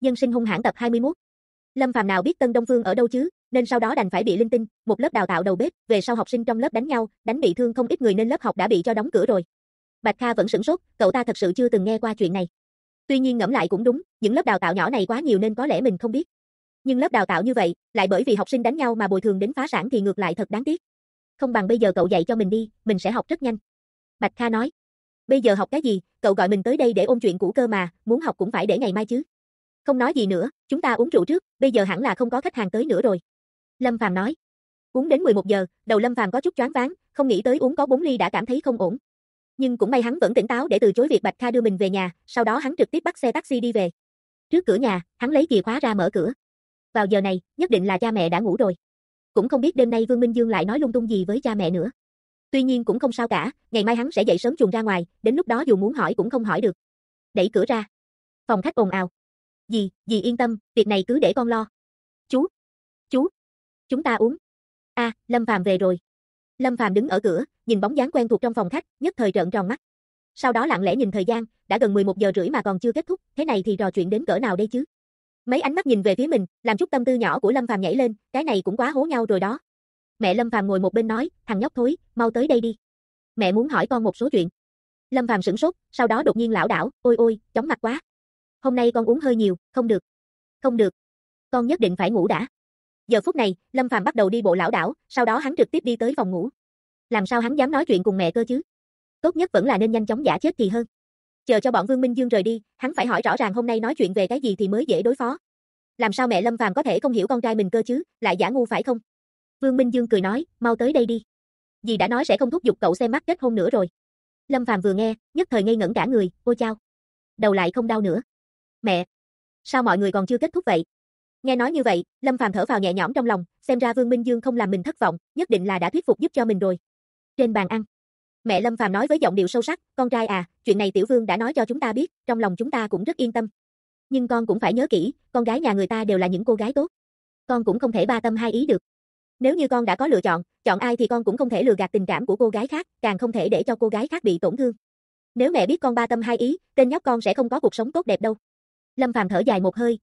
Nhân sinh hung hãn tập 21. Lâm Phàm nào biết Tân Đông Phương ở đâu chứ, nên sau đó đành phải bị linh tinh, một lớp đào tạo đầu bếp, về sau học sinh trong lớp đánh nhau, đánh bị thương không ít người nên lớp học đã bị cho đóng cửa rồi. Bạch Kha vẫn sửng sốt, cậu ta thật sự chưa từng nghe qua chuyện này. Tuy nhiên ngẫm lại cũng đúng, những lớp đào tạo nhỏ này quá nhiều nên có lẽ mình không biết. Nhưng lớp đào tạo như vậy, lại bởi vì học sinh đánh nhau mà bồi thường đến phá sản thì ngược lại thật đáng tiếc. Không bằng bây giờ cậu dạy cho mình đi, mình sẽ học rất nhanh. Bạch Kha nói. Bây giờ học cái gì, cậu gọi mình tới đây để ôn chuyện cũ cơ mà, muốn học cũng phải để ngày mai chứ. Không nói gì nữa, chúng ta uống rượu trước, bây giờ hẳn là không có khách hàng tới nữa rồi. Lâm Phàm nói. Uống đến 11 giờ, đầu Lâm Phàm có chút choáng váng, không nghĩ tới uống có 4 ly đã cảm thấy không ổn. Nhưng cũng may hắn vẫn tỉnh táo để từ chối việc Bạch Kha đưa mình về nhà, sau đó hắn trực tiếp bắt xe taxi đi về. Trước cửa nhà, hắn lấy chìa khóa ra mở cửa. Vào giờ này, nhất định là cha mẹ đã ngủ rồi. Cũng không biết đêm nay Vương Minh Dương lại nói lung tung gì với cha mẹ nữa. Tuy nhiên cũng không sao cả, ngày mai hắn sẽ dậy sớm chuồn ra ngoài, đến lúc đó dù muốn hỏi cũng không hỏi được. Đẩy cửa ra. Phòng khách ồn ào. Dì yên tâm, việc này cứ để con lo. Chú, chúng ta uống. Lâm Phàm về rồi. Lâm Phàm đứng ở cửa, nhìn bóng dáng quen thuộc trong phòng khách, nhất thời trợn tròn mắt. Sau đó lặng lẽ nhìn thời gian, đã gần 11 giờ rưỡi mà còn chưa kết thúc, thế này thì trò chuyện đến cỡ nào đây chứ? Mấy ánh mắt nhìn về phía mình, làm chút tâm tư nhỏ của Lâm Phàm nhảy lên, cái này cũng quá hố nhau rồi đó. Mẹ Lâm Phàm ngồi một bên nói, thằng nhóc thối, mau tới đây đi. Mẹ muốn hỏi con một số chuyện. Lâm Phàm sửng sốt, sau đó đột nhiên lảo đảo, ôi, chóng mặt quá. Hôm nay con uống hơi nhiều, không được. Con nhất định phải ngủ đã. Giờ phút này, Lâm Phàm bắt đầu đi bộ lảo đảo, sau đó hắn trực tiếp đi tới phòng ngủ. Làm sao hắn dám nói chuyện cùng mẹ cơ chứ? Tốt nhất vẫn là nên nhanh chóng giả chết thì hơn. Chờ cho bọn Vương Minh Dương rời đi, hắn phải hỏi rõ ràng hôm nay nói chuyện về cái gì thì mới dễ đối phó. Làm sao mẹ Lâm Phàm có thể không hiểu con trai mình cơ chứ, lại giả ngu phải không? Vương Minh Dương cười nói, mau tới đây đi. Dì đã nói sẽ không thúc giục cậu xem mắt kết hôn nữa rồi. Lâm Phàm vừa nghe, nhất thời ngây ngẩn cả người, ôi chao. Đầu lại không đau nữa. Mẹ, sao mọi người còn chưa kết thúc vậy? Nghe nói như vậy, Lâm Phàm thở phào nhẹ nhõm trong lòng, xem ra Vương Minh Dương không làm mình thất vọng, nhất định là đã thuyết phục giúp cho mình rồi. Trên bàn ăn, mẹ Lâm Phàm nói với giọng điệu sâu sắc, con trai à, chuyện này Tiểu Vương đã nói cho chúng ta biết, trong lòng chúng ta cũng rất yên tâm. Nhưng con cũng phải nhớ kỹ, con gái nhà người ta đều là những cô gái tốt. Con cũng không thể ba tâm hai ý được. Nếu như con đã có lựa chọn, chọn ai thì con cũng không thể lừa gạt tình cảm của cô gái khác, càng không thể để cho cô gái khác bị tổn thương. Nếu mẹ biết con ba tâm hai ý, tên nhóc con sẽ không có cuộc sống tốt đẹp đâu. Lâm Phàm thở dài một hơi,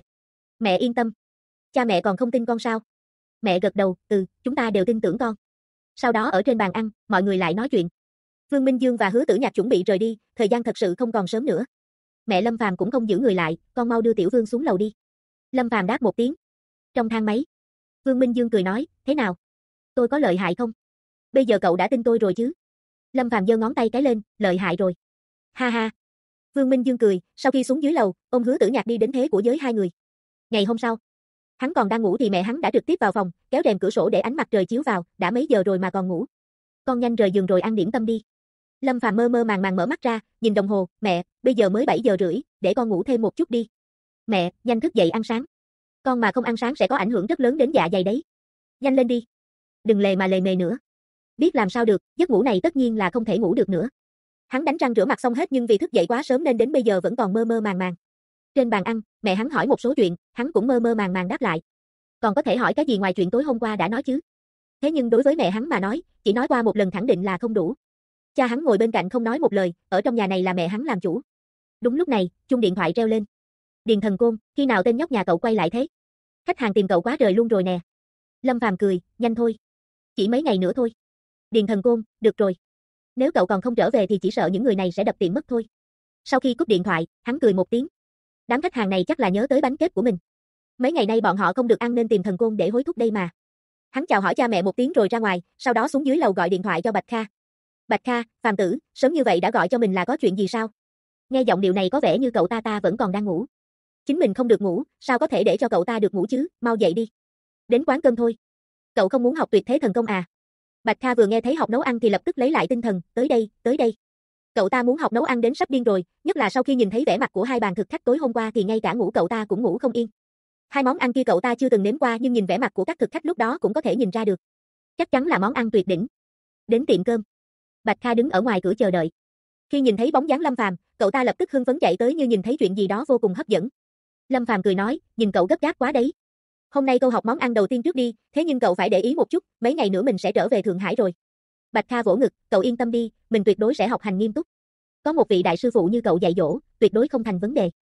mẹ yên tâm. Cha mẹ còn không tin con sao? Mẹ gật đầu, chúng ta đều tin tưởng con. Sau đó ở trên bàn ăn, mọi người lại nói chuyện. Vương Minh Dương và Hứa Tử Nhạc chuẩn bị rời đi, thời gian thật sự không còn sớm nữa. Mẹ Lâm Phàm cũng không giữ người lại, con mau đưa Tiểu Vương xuống lầu đi. Lâm Phàm đáp một tiếng. Trong thang máy, Vương Minh Dương cười nói, thế nào? Tôi có lợi hại không? Bây giờ cậu đã tin tôi rồi chứ? Lâm Phàm giơ ngón tay cái lên, lợi hại rồi. Ha ha. Vương Minh Dương cười, sau khi xuống dưới lầu, ôm Hứa Tử Nhạc đi đến thế của giới hai người. Ngày hôm sau, hắn còn đang ngủ thì mẹ hắn đã trực tiếp vào phòng, kéo rèm cửa sổ để ánh mặt trời chiếu vào, đã mấy giờ rồi mà còn ngủ. Con nhanh rời giường rồi ăn điểm tâm đi. Lâm Phàm mơ mơ màng màng mở mắt ra, nhìn đồng hồ, mẹ, bây giờ mới 7 giờ rưỡi, để con ngủ thêm một chút đi. Mẹ, nhanh thức dậy ăn sáng. Con mà không ăn sáng sẽ có ảnh hưởng rất lớn đến dạ dày đấy. Nhanh lên đi. Đừng lề mà lề mề nữa. Biết làm sao được, giấc ngủ này tất nhiên là không thể ngủ được nữa. Hắn đánh răng rửa mặt xong hết nhưng vì thức dậy quá sớm nên đến bây giờ vẫn còn mơ mơ màng màng. Trên bàn ăn, mẹ hắn hỏi một số chuyện, hắn cũng mơ mơ màng màng đáp lại. Còn có thể hỏi cái gì ngoài chuyện tối hôm qua đã nói chứ? Thế nhưng đối với mẹ hắn mà nói, chỉ nói qua một lần khẳng định là không đủ. Cha hắn ngồi bên cạnh không nói một lời, ở trong nhà này là mẹ hắn làm chủ. Đúng lúc này, chuông điện thoại reo lên. Điền Thần Côn, khi nào tên nhóc nhà cậu quay lại thế? Khách hàng tìm cậu quá trời luôn rồi nè. Lâm Phàm cười, nhanh thôi. Chỉ mấy ngày nữa thôi. Điền Thần Côn, được rồi. Nếu cậu còn không trở về thì chỉ sợ những người này sẽ đập tiệm mất thôi. Sau khi cúp điện thoại, hắn cười một tiếng. Đám khách hàng này chắc là nhớ tới bánh kết của mình. Mấy ngày nay bọn họ không được ăn nên tìm Thần Côn để hối thúc đây mà. Hắn chào hỏi cha mẹ một tiếng rồi ra ngoài, sau đó xuống dưới lầu gọi điện thoại cho Bạch Kha. Bạch Kha, Phàm tử, sớm như vậy đã gọi cho mình là có chuyện gì sao? Nghe giọng điệu này có vẻ như cậu ta vẫn còn đang ngủ. Chính mình không được ngủ, sao có thể để cho cậu ta được ngủ chứ, mau dậy đi. Đến quán cơm thôi. Cậu không muốn học tuyệt thế thần công à? Bạch Kha vừa nghe thấy học nấu ăn thì lập tức lấy lại tinh thần, tới đây. Cậu ta muốn học nấu ăn đến sắp điên rồi, nhất là sau khi nhìn thấy vẻ mặt của hai bàn thực khách tối hôm qua thì ngay cả ngủ cậu ta cũng ngủ không yên. Hai món ăn kia cậu ta chưa từng nếm qua nhưng nhìn vẻ mặt của các thực khách lúc đó cũng có thể nhìn ra được. Chắc chắn là món ăn tuyệt đỉnh. Đến tiệm cơm. Bạch Kha đứng ở ngoài cửa chờ đợi. Khi nhìn thấy bóng dáng Lâm Phàm, cậu ta lập tức hưng phấn chạy tới như nhìn thấy chuyện gì đó vô cùng hấp dẫn. Lâm Phàm cười nói, nhìn cậu gấp gáp quá đấy. Hôm nay câu học món ăn đầu tiên trước đi, thế nhưng cậu phải để ý một chút, mấy ngày nữa mình sẽ trở về Thượng Hải rồi. Bạch Kha vỗ ngực, cậu yên tâm đi, mình tuyệt đối sẽ học hành nghiêm túc. Có một vị đại sư phụ như cậu dạy dỗ, tuyệt đối không thành vấn đề.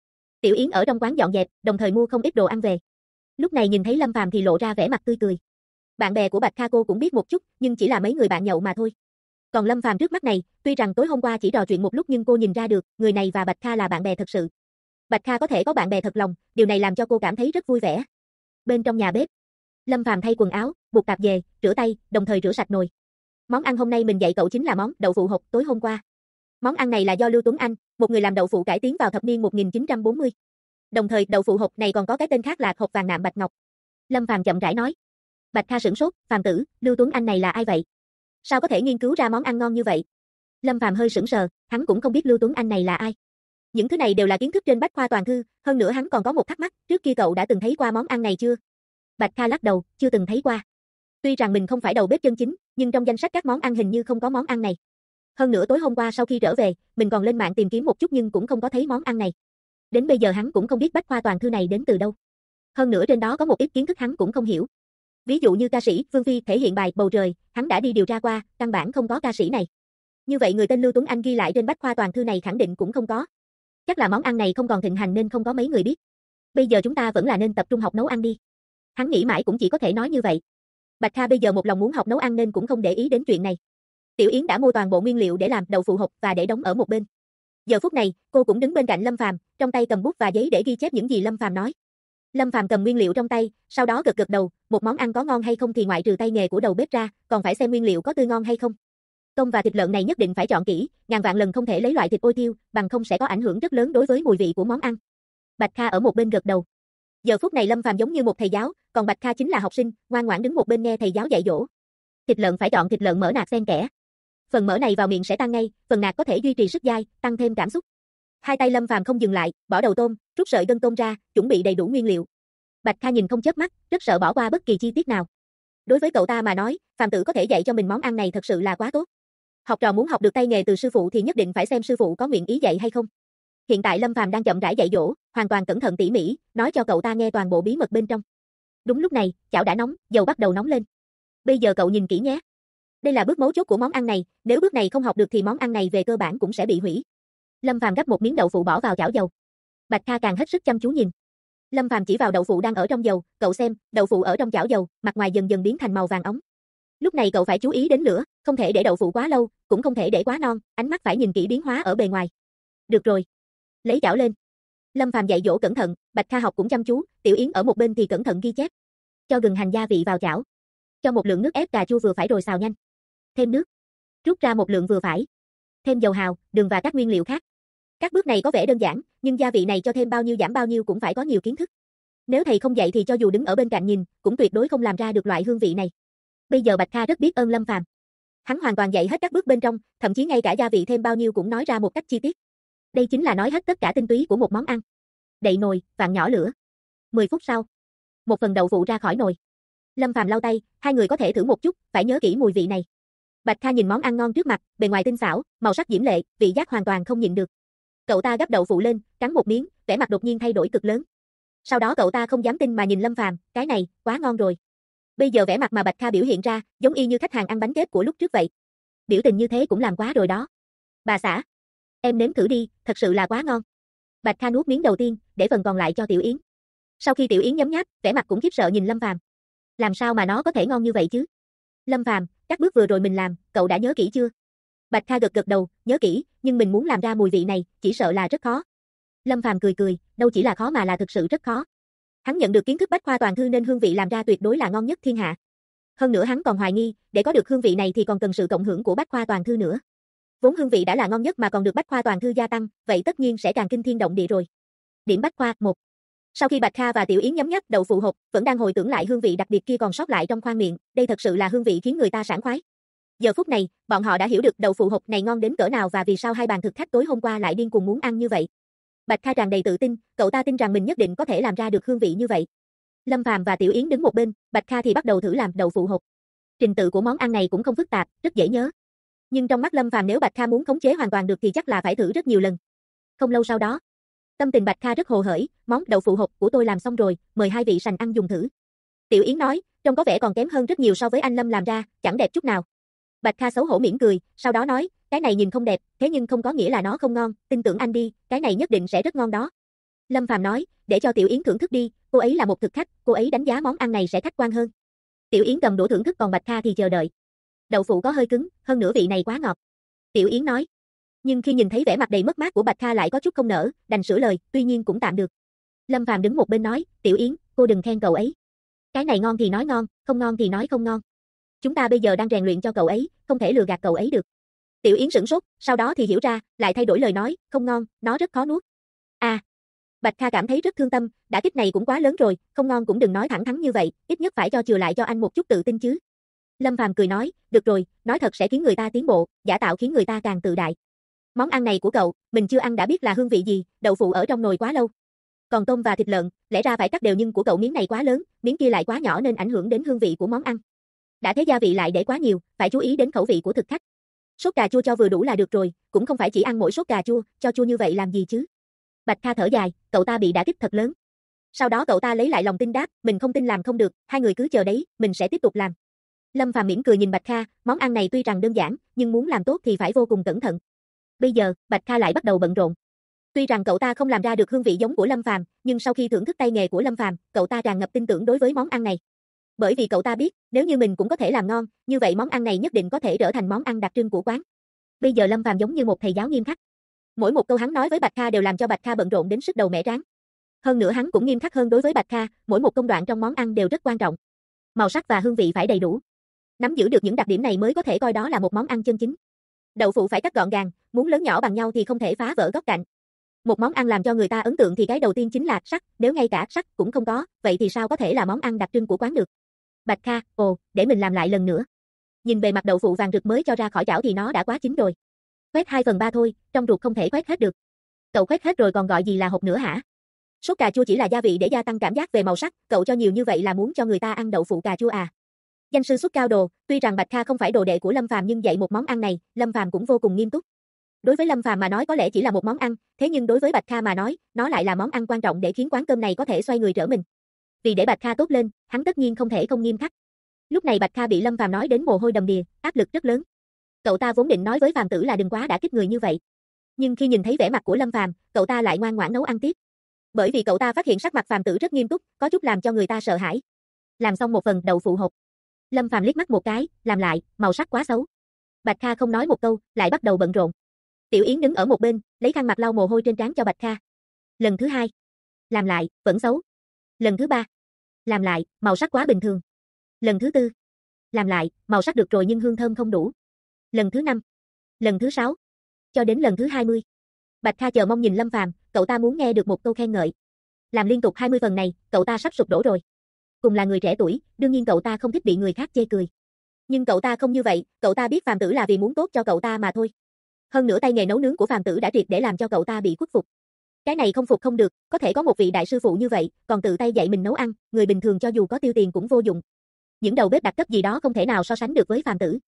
Tiểu Yến ở trong quán dọn dẹp, đồng thời mua không ít đồ ăn về. Lúc này nhìn thấy Lâm Phàm thì lộ ra vẻ mặt tươi cười. Bạn bè của Bạch Kha cô cũng biết một chút, nhưng chỉ là mấy người bạn nhậu mà thôi. Còn Lâm Phàm trước mắt này, tuy rằng tối hôm qua chỉ trò chuyện một lúc nhưng cô nhìn ra được, người này và Bạch Kha là bạn bè thật sự. Bạch Kha có thể có bạn bè thật lòng, điều này làm cho cô cảm thấy rất vui vẻ. Bên trong nhà bếp, Lâm Phàm thay quần áo, buộc tạp dề, rửa tay, đồng thời rửa sạch nồi. Món ăn hôm nay mình dạy cậu chính là món đậu phụ hột tối hôm qua. Món ăn này là do Lưu Tuấn Anh, một người làm đậu phụ cải tiến vào thập niên 1940. Đồng thời đậu phụ hột này còn có cái tên khác là hột vàng nạm bạch ngọc. Lâm Phàm chậm rãi nói. Bạch Kha sửng sốt, Phàm tử, Lưu Tuấn Anh này là ai vậy? Sao có thể nghiên cứu ra món ăn ngon như vậy? Lâm Phàm hơi sững sờ, hắn cũng không biết Lưu Tuấn Anh này là ai. Những thứ này đều là kiến thức trên Bách Khoa Toàn Thư, hơn nữa hắn còn có một thắc mắc, trước kia cậu đã từng thấy qua món ăn này chưa? Bạch Kha lắc đầu, chưa từng thấy qua. Tuy rằng mình không phải đầu bếp chân chính, nhưng trong danh sách các món ăn hình như không có món ăn này. Hơn nữa tối hôm qua sau khi trở về, mình còn lên mạng tìm kiếm một chút nhưng cũng không có thấy món ăn này. Đến bây giờ hắn cũng không biết Bách Khoa Toàn Thư này đến từ đâu. Hơn nữa trên đó có một ít kiến thức hắn cũng không hiểu. Ví dụ như ca sĩ Vương Phi thể hiện bài Bầu Trời, hắn đã đi điều tra qua, căn bản không có ca sĩ này. Như vậy người tên Lưu Tuấn Anh ghi lại trên Bách Khoa Toàn Thư này khẳng định cũng không có. Chắc là món ăn này không còn thịnh hành nên không có mấy người biết. Bây giờ chúng ta vẫn là nên tập trung học nấu ăn đi. Hắn nghĩ mãi cũng chỉ có thể nói như vậy. Bạch Kha bây giờ một lòng muốn học nấu ăn nên cũng không để ý đến chuyện này. Tiểu Yến đã mua toàn bộ nguyên liệu để làm đậu phụ hột và để đóng ở một bên. Giờ phút này, cô cũng đứng bên cạnh Lâm Phàm, trong tay cầm bút và giấy để ghi chép những gì Lâm Phàm nói. Lâm Phàm cầm nguyên liệu trong tay, sau đó gật gật đầu, một món ăn có ngon hay không thì ngoại trừ tay nghề của đầu bếp ra, còn phải xem nguyên liệu có tươi ngon hay không. Tôm và thịt lợn này nhất định phải chọn kỹ, ngàn vạn lần không thể lấy loại thịt ôi thiêu, bằng không sẽ có ảnh hưởng rất lớn đối với mùi vị của món ăn. Bạch Kha ở một bên gật đầu. Giờ phút này Lâm Phàm giống như một thầy giáo, còn Bạch Kha chính là học sinh, ngoan ngoãn đứng một bên nghe thầy giáo dạy dỗ. Thịt lợn phải chọn thịt lợn mỡ nạc xen kẽ. Phần mỡ này vào miệng sẽ tan ngay, phần nạc có thể duy trì sức dai, tăng thêm cảm xúc. Hai tay Lâm Phàm không dừng lại, bỏ đầu tôm, rút sợi gân tôm ra, chuẩn bị đầy đủ nguyên liệu. Bạch Kha nhìn không chớp mắt, rất sợ bỏ qua bất kỳ chi tiết nào. Đối với cậu ta mà nói, Phàm tử có thể dạy cho mình món ăn này thật sự là quá tốt. Học trò muốn học được tay nghề từ sư phụ thì nhất định phải xem sư phụ có nguyện ý dạy hay không. Hiện tại Lâm Phàm đang chậm rãi dạy dỗ, hoàn toàn cẩn thận tỉ mỉ, nói cho cậu ta nghe toàn bộ bí mật bên trong. Đúng lúc này, chảo đã nóng, dầu bắt đầu nóng lên. Bây giờ cậu nhìn kỹ nhé. Đây là bước mấu chốt của món ăn này, nếu bước này không học được thì món ăn này về cơ bản cũng sẽ bị hủy. Lâm Phàm gắp một miếng đậu phụ bỏ vào chảo dầu. Bạch Kha càng hết sức chăm chú nhìn. Lâm Phàm chỉ vào đậu phụ đang ở trong dầu, cậu xem, đậu phụ ở trong chảo dầu, mặt ngoài dần dần biến thành màu vàng óng. Lúc này cậu phải chú ý đến lửa, không thể để đậu phụ quá lâu, cũng không thể để quá non, ánh mắt phải nhìn kỹ biến hóa ở bề ngoài. Được rồi, lấy chảo lên. Lâm Phàm dạy dỗ cẩn thận, Bạch Kha học cũng chăm chú, Tiểu Yến ở một bên thì cẩn thận ghi chép. Cho gừng hành gia vị vào chảo. Cho một lượng nước ép cà chua vừa phải rồi xào nhanh. Thêm nước. Rút ra một lượng vừa phải. Thêm dầu hào, đường và các nguyên liệu khác. Các bước này có vẻ đơn giản, nhưng gia vị này cho thêm bao nhiêu giảm bao nhiêu cũng phải có nhiều kiến thức. Nếu thầy không dạy thì cho dù đứng ở bên cạnh nhìn, cũng tuyệt đối không làm ra được loại hương vị này. Bây giờ Bạch Kha rất biết ơn Lâm Phàm. Hắn hoàn toàn dạy hết các bước bên trong, thậm chí ngay cả gia vị thêm bao nhiêu cũng nói ra một cách chi tiết. Đây chính là nói hết tất cả tinh túy của một món ăn. Đậy nồi, vặn nhỏ lửa. 10 phút sau, một phần đậu phụ ra khỏi nồi. Lâm Phàm lau tay, hai người có thể thử một chút, phải nhớ kỹ mùi vị này. Bạch Kha nhìn món ăn ngon trước mặt, bề ngoài tinh xảo, màu sắc diễm lệ, vị giác hoàn toàn không nhịn được. Cậu ta gắp đậu phụ lên, cắn một miếng, vẻ mặt đột nhiên thay đổi cực lớn. Sau đó cậu ta không dám tin mà nhìn Lâm Phàm, cái này, quá ngon rồi. Bây giờ vẻ mặt mà Bạch Kha biểu hiện ra, giống y như khách hàng ăn bánh kếp của lúc trước vậy. Biểu tình như thế cũng làm quá rồi đó. Bà xã, em nếm thử đi, thật sự là quá ngon. Bạch Kha nuốt miếng đầu tiên, để phần còn lại cho Tiểu Yến. Sau khi Tiểu Yến nhấm nháp, vẻ mặt cũng khiếp sợ nhìn Lâm Phàm. Làm sao mà nó có thể ngon như vậy chứ? Lâm Phàm, các bước vừa rồi mình làm, cậu đã nhớ kỹ chưa? Bạch Kha gật gật đầu, nhớ kỹ, nhưng mình muốn làm ra mùi vị này, chỉ sợ là rất khó. Lâm Phàm cười cười, đâu chỉ là khó mà là thực sự rất khó. Hắn nhận được kiến thức Bách Khoa Toàn Thư nên hương vị làm ra tuyệt đối là ngon nhất thiên hạ. Hơn nữa hắn còn hoài nghi, để có được hương vị này thì còn cần sự cộng hưởng của Bách Khoa Toàn Thư nữa. Vốn hương vị đã là ngon nhất mà còn được Bách Khoa Toàn Thư gia tăng, vậy tất nhiên sẽ càng kinh thiên động địa rồi. Điểm Bách Khoa 1. Sau khi Bạch Kha và Tiểu Yến nhấm nháp đậu phụ hột, vẫn đang hồi tưởng lại hương vị đặc biệt kia còn sót lại trong khoang miệng, đây thật sự là hương vị khiến người ta sảng khoái. Giờ phút này, bọn họ đã hiểu được đậu phụ hột này ngon đến cỡ nào và vì sao hai bàn thực khách tối hôm qua lại điên cuồng muốn ăn như vậy. Bạch Kha tràn đầy tự tin, cậu ta tin rằng mình nhất định có thể làm ra được hương vị như vậy. Lâm Phàm và Tiểu Yến đứng một bên, Bạch Kha thì bắt đầu thử làm đậu phụ hột. Trình tự của món ăn này cũng không phức tạp, rất dễ nhớ. Nhưng trong mắt Lâm Phàm nếu Bạch Kha muốn khống chế hoàn toàn được thì chắc là phải thử rất nhiều lần. Không lâu sau đó, tâm tình Bạch Kha rất hồ hởi, món đậu phụ hột của tôi làm xong rồi, mời hai vị sành ăn dùng thử. Tiểu Yến nói, trông có vẻ còn kém hơn rất nhiều so với anh Lâm làm ra, chẳng đẹp chút nào. Bạch Kha xấu hổ mỉm cười, sau đó nói, cái này nhìn không đẹp, thế nhưng không có nghĩa là nó không ngon, tin tưởng anh đi, cái này nhất định sẽ rất ngon đó. Lâm Phàm nói, để cho Tiểu Yến thưởng thức đi, cô ấy là một thực khách, cô ấy đánh giá món ăn này sẽ khách quan hơn. Tiểu Yến cầm đũa thưởng thức còn Bạch Kha thì chờ đợi. Đậu phụ có hơi cứng, hơn nữa vị này quá ngọt. Tiểu Yến nói. Nhưng khi nhìn thấy vẻ mặt đầy mất mát của Bạch Kha lại có chút không nỡ, đành sửa lời, tuy nhiên cũng tạm được. Lâm Phàm đứng một bên nói, Tiểu Yến, cô đừng khen cậu ấy. Cái này ngon thì nói ngon, không ngon thì nói không ngon. Chúng ta bây giờ đang rèn luyện cho cậu ấy, không thể lừa gạt cậu ấy được. Tiểu Yến sửng sốt, sau đó thì hiểu ra, lại thay đổi lời nói, không ngon, nó rất khó nuốt. À. Bạch Kha cảm thấy rất thương tâm, đả kích này cũng quá lớn rồi, không ngon cũng đừng nói thẳng thắn như vậy, ít nhất phải cho chừa lại cho anh một chút tự tin chứ. Lâm Phàm cười nói, được rồi, nói thật sẽ khiến người ta tiến bộ, giả tạo khiến người ta càng tự đại. Món ăn này của cậu, mình chưa ăn đã biết là hương vị gì, đậu phụ ở trong nồi quá lâu. Còn tôm và thịt lợn, lẽ ra phải cắt đều nhưng của cậu miếng này quá lớn, miếng kia lại quá nhỏ nên ảnh hưởng đến hương vị của món ăn. Đã thế gia vị lại để quá nhiều, phải chú ý đến khẩu vị của thực khách. Sốt cà chua cho vừa đủ là được rồi, cũng không phải chỉ ăn mỗi sốt cà chua, cho chua như vậy làm gì chứ. Bạch Kha thở dài, cậu ta bị đả kích thật lớn. Sau đó cậu ta lấy lại lòng tin đáp, mình không tin làm không được, hai người cứ chờ đấy, mình sẽ tiếp tục làm. Lâm Phàm mỉm cười nhìn Bạch Kha, món ăn này tuy rằng đơn giản, nhưng muốn làm tốt thì phải vô cùng cẩn thận. Bây giờ, Bạch Kha lại bắt đầu bận rộn. Tuy rằng cậu ta không làm ra được hương vị giống của Lâm Phàm, nhưng sau khi thưởng thức tay nghề của Lâm Phàm, cậu ta tràn ngập tin tưởng đối với món ăn này. Bởi vì cậu ta biết, nếu như mình cũng có thể làm ngon, như vậy món ăn này nhất định có thể trở thành món ăn đặc trưng của quán. Bây giờ Lâm Phàm giống như một thầy giáo nghiêm khắc. Mỗi một câu hắn nói với Bạch Kha đều làm cho Bạch Kha bận rộn đến sức đầu mẻ trán. Hơn nữa hắn cũng nghiêm khắc hơn đối với Bạch Kha, mỗi một công đoạn trong món ăn đều rất quan trọng. Màu sắc và hương vị phải đầy đủ. Nắm giữ được những đặc điểm này mới có thể coi đó là một món ăn chân chính. Đậu phụ phải cắt gọn gàng, muốn lớn nhỏ bằng nhau thì không thể phá vỡ góc cạnh. Một món ăn làm cho người ta ấn tượng thì cái đầu tiên chính là sắc, nếu ngay cả sắc cũng không có, vậy thì sao có thể là món ăn đặc trưng của quán được. Bạch Kha, để mình làm lại lần nữa. Nhìn bề mặt đậu phụ vàng rực mới cho ra khỏi chảo thì nó đã quá chín rồi. Khoét 2/3 thôi, trong ruột không thể khoét hết được. Cậu khoét hết rồi còn gọi gì là hột nữa hả? Sốt cà chua chỉ là gia vị để gia tăng cảm giác về màu sắc, cậu cho nhiều như vậy là muốn cho người ta ăn đậu phụ cà chua à? Danh sư xuất cao đồ, tuy rằng Bạch Kha không phải đồ đệ của Lâm Phàm nhưng dạy một món ăn này, Lâm Phàm cũng vô cùng nghiêm túc. Đối với Lâm Phàm mà nói có lẽ chỉ là một món ăn, thế nhưng đối với Bạch Kha mà nói, nó lại là món ăn quan trọng để khiến quán cơm này có thể xoay người trở mình. Vì để Bạch Kha tốt lên, hắn tất nhiên không thể không nghiêm khắc. Lúc này Bạch Kha bị Lâm Phàm nói đến mồ hôi đầm đìa, áp lực rất lớn. Cậu ta vốn định nói với Phàm Tử là đừng quá đả kích người như vậy, nhưng khi nhìn thấy vẻ mặt của Lâm Phàm, cậu ta lại ngoan ngoãn nấu ăn tiếp. Bởi vì cậu ta phát hiện sắc mặt Phàm Tử rất nghiêm túc, có chút làm cho người ta sợ hãi. Làm xong một phần đậu phụ hột, Lâm Phàm liếc mắt một cái, làm lại, màu sắc quá xấu. Bạch Kha không nói một câu, lại bắt đầu bận rộn. Tiểu Yến đứng ở một bên, lấy khăn mặt lau mồ hôi trên trán cho Bạch Kha. Lần thứ hai, làm lại, vẫn xấu. Lần thứ ba, làm lại, màu sắc quá bình thường. Lần thứ tư, làm lại, màu sắc được rồi nhưng hương thơm không đủ. Lần thứ năm, lần thứ 6, cho đến lần thứ 20. Bạch Kha chờ mong nhìn Lâm Phàm, cậu ta muốn nghe được một câu khen ngợi. Làm liên tục 20 phần này, cậu ta sắp sụp đổ rồi. Cùng là người trẻ tuổi, đương nhiên cậu ta không thích bị người khác chê cười. Nhưng cậu ta không như vậy, cậu ta biết Phàm Tử là vì muốn tốt cho cậu ta mà thôi. Hơn nữa tay nghề nấu nướng của Phàm Tử đã triệt để làm cho cậu ta bị khuất phục. Cái này không phục không được, có thể có một vị đại sư phụ như vậy, còn tự tay dạy mình nấu ăn, người bình thường cho dù có tiêu tiền cũng vô dụng. Những đầu bếp đặc cấp gì đó không thể nào so sánh được với Phàm Tử.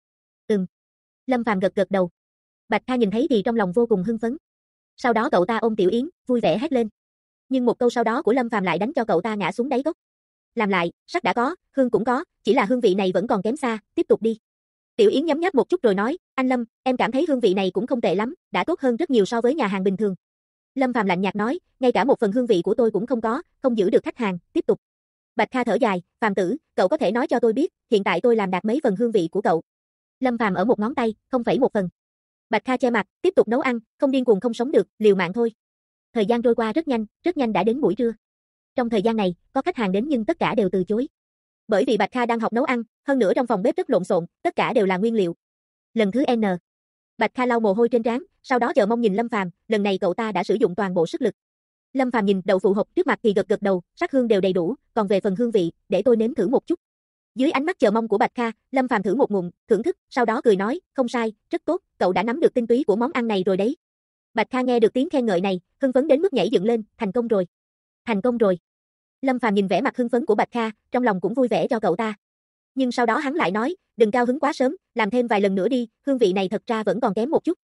Lâm Phàm gật gật đầu. Bạch Kha nhìn thấy thì trong lòng vô cùng hưng phấn. Sau đó cậu ta ôm Tiểu Yến, vui vẻ hét lên. Nhưng một câu sau đó của Lâm Phàm lại đánh cho cậu ta ngã xuống đáy cốc. Làm lại, sắc đã có, hương cũng có, chỉ là hương vị này vẫn còn kém xa, tiếp tục đi. Tiểu Yến nhấm nháp một chút rồi nói, anh Lâm, em cảm thấy hương vị này cũng không tệ lắm, đã tốt hơn rất nhiều so với nhà hàng bình thường. Lâm Phàm lạnh nhạt nói, ngay cả một phần hương vị của tôi cũng không có, không giữ được khách hàng, tiếp tục. Bạch Kha thở dài, Phàm Tử, cậu có thể nói cho tôi biết, hiện tại tôi làm đạt mấy phần hương vị của cậu. Lâm Phàm ở một ngón tay, 0,1 phần. Bạch Kha che mặt, tiếp tục nấu ăn, không điên cuồng không sống được, liều mạng thôi. Thời gian trôi qua rất nhanh đã đến buổi trưa. Trong thời gian này, có khách hàng đến nhưng tất cả đều từ chối. Bởi vì Bạch Kha đang học nấu ăn, hơn nữa trong phòng bếp rất lộn xộn, tất cả đều là nguyên liệu. Lần thứ N. Bạch Kha lau mồ hôi trên trán, sau đó chờ mong nhìn Lâm Phàm, lần này cậu ta đã sử dụng toàn bộ sức lực. Lâm Phàm nhìn đậu phụ hộp trước mặt thì gật gật đầu, sắc hương đều đầy đủ, còn về phần hương vị, để tôi nếm thử một chút. Dưới ánh mắt chờ mong của Bạch Kha, Lâm Phàm thử một ngụm, thưởng thức, sau đó cười nói, không sai, rất tốt, cậu đã nắm được tinh túy của món ăn này rồi đấy. Bạch Kha nghe được tiếng khen ngợi này, hưng phấn đến mức nhảy dựng lên, thành công rồi. Thành công rồi. Lâm Phàm nhìn vẻ mặt hưng phấn của Bạch Kha, trong lòng cũng vui vẻ cho cậu ta. Nhưng sau đó hắn lại nói, đừng cao hứng quá sớm, làm thêm vài lần nữa đi, hương vị này thật ra vẫn còn kém một chút.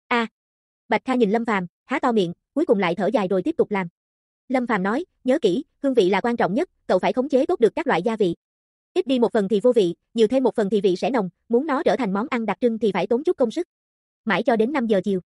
Bạch Kha nhìn Lâm Phàm, há to miệng, cuối cùng lại thở dài rồi tiếp tục làm. Lâm Phàm nói, nhớ kỹ, hương vị là quan trọng nhất, cậu phải khống chế tốt được các loại gia vị. Ít đi một phần thì vô vị, nhiều thêm một phần thì vị sẽ nồng, muốn nó trở thành món ăn đặc trưng thì phải tốn chút công sức. Mãi cho đến 5 giờ chiều.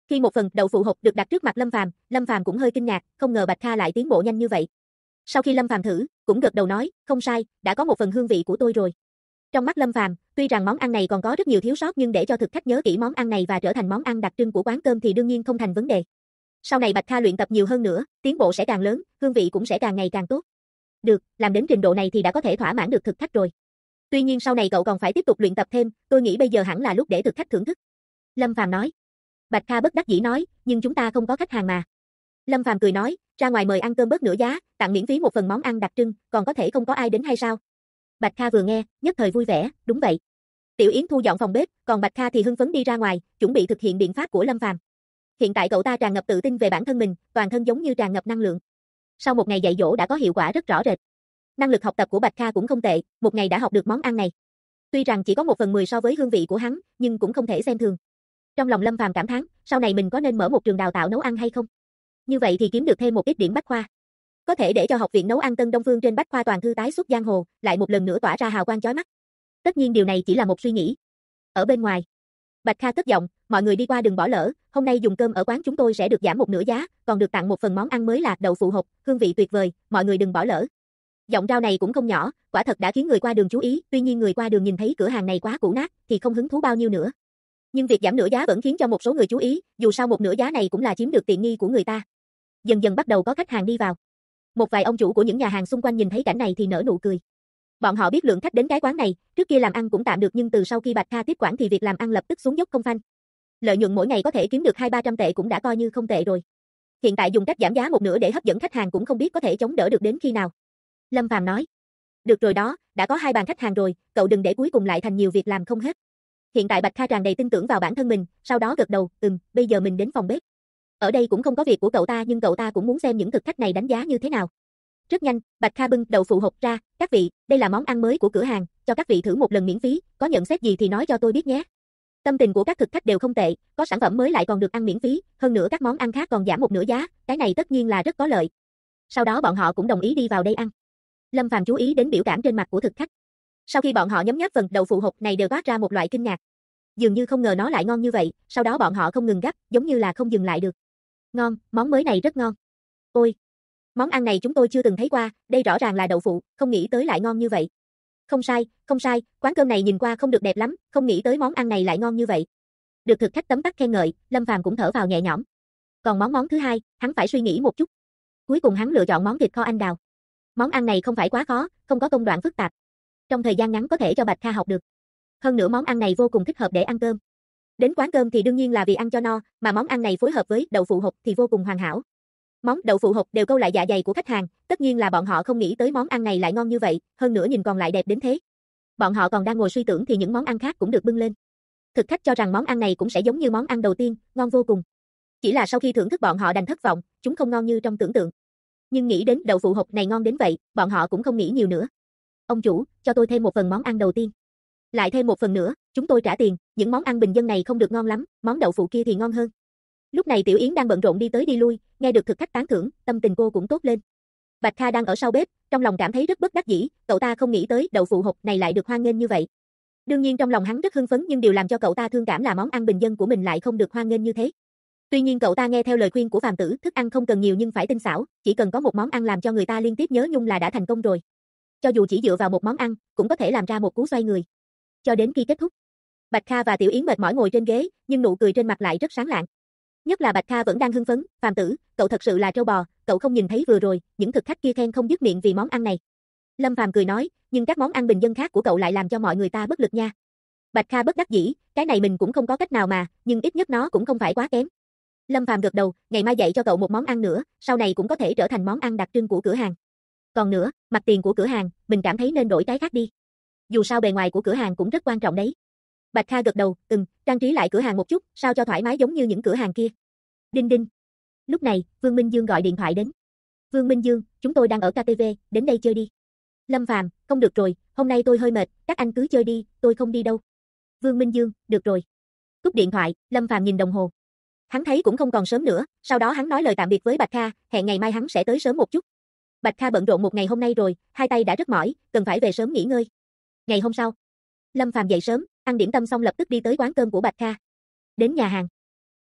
Khi một phần đậu phụ hộp được đặt trước mặt Lâm Phàm cũng hơi kinh ngạc, không ngờ Bạch Kha lại tiến bộ nhanh như vậy. Sau khi Lâm Phàm thử, cũng gật đầu nói, không sai, đã có một phần hương vị của tôi rồi. Trong mắt Lâm Phàm, tuy rằng món ăn này còn có rất nhiều thiếu sót nhưng để cho thực khách nhớ kỹ món ăn này và trở thành món ăn đặc trưng của quán cơm thì đương nhiên không thành vấn đề. Sau này Bạch Kha luyện tập nhiều hơn nữa, tiến bộ sẽ càng lớn, hương vị cũng sẽ càng ngày càng tốt. Được, làm đến trình độ này thì đã có thể thỏa mãn được thực khách rồi. Tuy nhiên sau này cậu còn phải tiếp tục luyện tập thêm, tôi nghĩ bây giờ hẳn là lúc để thực khách thưởng thức. Lâm Phàm nói. Bạch Kha bất đắc dĩ nói, nhưng chúng ta không có khách hàng mà. Lâm Phàm cười nói, ra ngoài mời ăn cơm bớt nửa giá, tặng miễn phí một phần món ăn đặc trưng, còn có thể không có ai đến hay sao? Bạch Kha vừa nghe, nhất thời vui vẻ, đúng vậy. Tiểu Yến thu dọn phòng bếp, còn Bạch Kha thì hưng phấn đi ra ngoài, chuẩn bị thực hiện biện pháp của Lâm Phàm. Hiện tại cậu ta tràn ngập tự tin về bản thân mình, toàn thân giống như tràn ngập năng lượng. Sau một ngày dạy dỗ đã có hiệu quả rất rõ rệt. Năng lực học tập của Bạch Kha cũng không tệ, một ngày đã học được món ăn này. Tuy rằng chỉ có 1/10 so với hương vị của hắn, nhưng cũng không thể xem thường. Trong lòng Lâm Phàm cảm thán, sau này mình có nên mở một trường đào tạo nấu ăn hay không? Như vậy thì kiếm được thêm một ít điểm bách khoa. Có thể để cho học viện nấu ăn Tân Đông Phương trên bách khoa toàn thư tái xuất giang hồ, lại một lần nữa tỏa ra hào quang chói mắt. Tất nhiên điều này chỉ là một suy nghĩ. Ở bên ngoài, Bạch Kha cất giọng, mọi người đi qua đừng bỏ lỡ, hôm nay dùng cơm ở quán chúng tôi sẽ được giảm một nửa giá, còn được tặng một phần món ăn mới là đậu phụ hộp, hương vị tuyệt vời, mọi người đừng bỏ lỡ. Giọng rao này cũng không nhỏ, quả thật đã khiến người qua đường chú ý, tuy nhiên người qua đường nhìn thấy cửa hàng này quá cũ nát thì không hứng thú bao nhiêu nữa. Nhưng việc giảm nửa giá vẫn khiến cho một số người chú ý, dù sao một nửa giá này cũng là chiếm được tiện nghi của người ta. Dần dần bắt đầu có khách hàng đi vào. Một vài ông chủ của những nhà hàng xung quanh nhìn thấy cảnh này thì nở nụ cười. Bọn họ biết lượng khách đến cái quán này, trước kia làm ăn cũng tạm được nhưng từ sau khi Bạch Kha tiếp quản thì việc làm ăn lập tức xuống dốc không phanh. Lợi nhuận mỗi ngày có thể kiếm được 200-300 tệ cũng đã coi như không tệ rồi. Hiện tại dùng cách giảm giá một nửa để hấp dẫn khách hàng cũng không biết có thể chống đỡ được đến khi nào. Lâm Phàm nói. Được rồi đó, đã có 2 bàn khách hàng rồi, cậu đừng để cuối cùng lại thành nhiều việc làm không hết. Hiện tại Bạch Kha tràn đầy tin tưởng vào bản thân mình, sau đó gật đầu, bây giờ mình đến phòng bếp. Ở đây cũng không có việc của cậu ta nhưng cậu ta cũng muốn xem những thực khách này đánh giá như thế nào. Rất nhanh, Bạch Kha bưng đậu phụ hộp ra, các vị, đây là món ăn mới của cửa hàng, cho các vị thử một lần miễn phí, có nhận xét gì thì nói cho tôi biết nhé. Tâm tình của các thực khách đều không tệ, có sản phẩm mới lại còn được ăn miễn phí, hơn nữa các món ăn khác còn giảm một nửa giá, cái này tất nhiên là rất có lợi. Sau đó bọn họ cũng đồng ý đi vào đây ăn. Lâm Phàm chú ý đến biểu cảm trên mặt của thực khách. Sau khi bọn họ nhấm nháp phần đậu phụ hộp này đều toát ra một loại kinh ngạc. Dường như không ngờ nó lại ngon như vậy, sau đó bọn họ không ngừng gắp, giống như là không dừng lại được. Ngon, món mới này rất ngon. Ôi, món ăn này chúng tôi chưa từng thấy qua, đây rõ ràng là đậu phụ, không nghĩ tới lại ngon như vậy. Không sai, quán cơm này nhìn qua không được đẹp lắm, không nghĩ tới món ăn này lại ngon như vậy. Được thực khách tấm tắc khen ngợi, Lâm Phàm cũng thở vào nhẹ nhõm. Còn món thứ hai, hắn phải suy nghĩ một chút. Cuối cùng hắn lựa chọn món thịt kho anh đào. Món ăn này không phải quá khó, không có công đoạn phức tạp. Trong thời gian ngắn có thể cho Bạch Kha học được. Hơn nữa món ăn này vô cùng thích hợp để ăn cơm. Đến quán cơm thì đương nhiên là vì ăn cho no, mà món ăn này phối hợp với đậu phụ hộp thì vô cùng hoàn hảo. Món đậu phụ hộp đều câu lại dạ dày của khách hàng, tất nhiên là bọn họ không nghĩ tới món ăn này lại ngon như vậy, hơn nữa nhìn còn lại đẹp đến thế. Bọn họ còn đang ngồi suy tưởng thì những món ăn khác cũng được bưng lên. Thực khách cho rằng món ăn này cũng sẽ giống như món ăn đầu tiên, ngon vô cùng. Chỉ là sau khi thưởng thức bọn họ đành thất vọng, chúng không ngon như trong tưởng tượng. Nhưng nghĩ đến đậu phụ hộp này ngon đến vậy, bọn họ cũng không nghĩ nhiều nữa. Ông chủ, cho tôi thêm một phần món ăn đầu tiên. Lại thêm một phần nữa, chúng tôi trả tiền, những món ăn bình dân này không được ngon lắm, món đậu phụ kia thì ngon hơn. Lúc này Tiểu Yến đang bận rộn đi tới đi lui, nghe được thực khách tán thưởng, tâm tình cô cũng tốt lên. Bạch Kha đang ở sau bếp, trong lòng cảm thấy rất bất đắc dĩ, cậu ta không nghĩ tới đậu phụ hộp này lại được hoan nghênh như vậy. Đương nhiên trong lòng hắn rất hưng phấn nhưng điều làm cho cậu ta thương cảm là món ăn bình dân của mình lại không được hoan nghênh như thế. Tuy nhiên cậu ta nghe theo lời khuyên của phàm tử, thức ăn không cần nhiều nhưng phải tinh xảo, chỉ cần có một món ăn làm cho người ta liên tiếp nhớ nhung là đã thành công rồi. Cho dù chỉ dựa vào một món ăn, cũng có thể làm ra một cú xoay người. Cho đến khi kết thúc, Bạch Kha và Tiểu Yến mệt mỏi ngồi trên ghế, nhưng nụ cười trên mặt lại rất sáng lạng. Nhất là Bạch Kha vẫn đang hưng phấn, phàm tử, cậu thật sự là trâu bò, cậu không nhìn thấy vừa rồi, những thực khách kia khen không dứt miệng vì món ăn này. Lâm Phàm cười nói, nhưng các món ăn bình dân khác của cậu lại làm cho mọi người ta bất lực nha. Bạch Kha bất đắc dĩ, cái này mình cũng không có cách nào mà, nhưng ít nhất nó cũng không phải quá kém. Lâm Phàm gật đầu, ngày mai dạy cho cậu một món ăn nữa, sau này cũng có thể trở thành món ăn đặc trưng của cửa hàng. Còn nữa, mặt tiền của cửa hàng, mình cảm thấy nên đổi cái khác đi. Dù sao bề ngoài của cửa hàng cũng rất quan trọng đấy. Bạch Kha gật đầu, trang trí lại cửa hàng một chút, sao cho thoải mái giống như những cửa hàng kia. Đinh đinh. Lúc này, Vương Minh Dương gọi điện thoại đến. Vương Minh Dương, chúng tôi đang ở KTV, đến đây chơi đi. Lâm Phàm, không được rồi, hôm nay tôi hơi mệt, các anh cứ chơi đi, tôi không đi đâu. Vương Minh Dương, được rồi. Cúp điện thoại, Lâm Phàm nhìn đồng hồ. Hắn thấy cũng không còn sớm nữa, sau đó hắn nói lời tạm biệt với Bạch Kha, hẹn ngày mai hắn sẽ tới sớm một chút. Bạch Kha bận rộn một ngày hôm nay rồi, hai tay đã rất mỏi, cần phải về sớm nghỉ ngơi. Ngày hôm sau, Lâm Phàm dậy sớm, ăn điểm tâm xong lập tức đi tới quán cơm của Bạch Kha. Đến nhà hàng,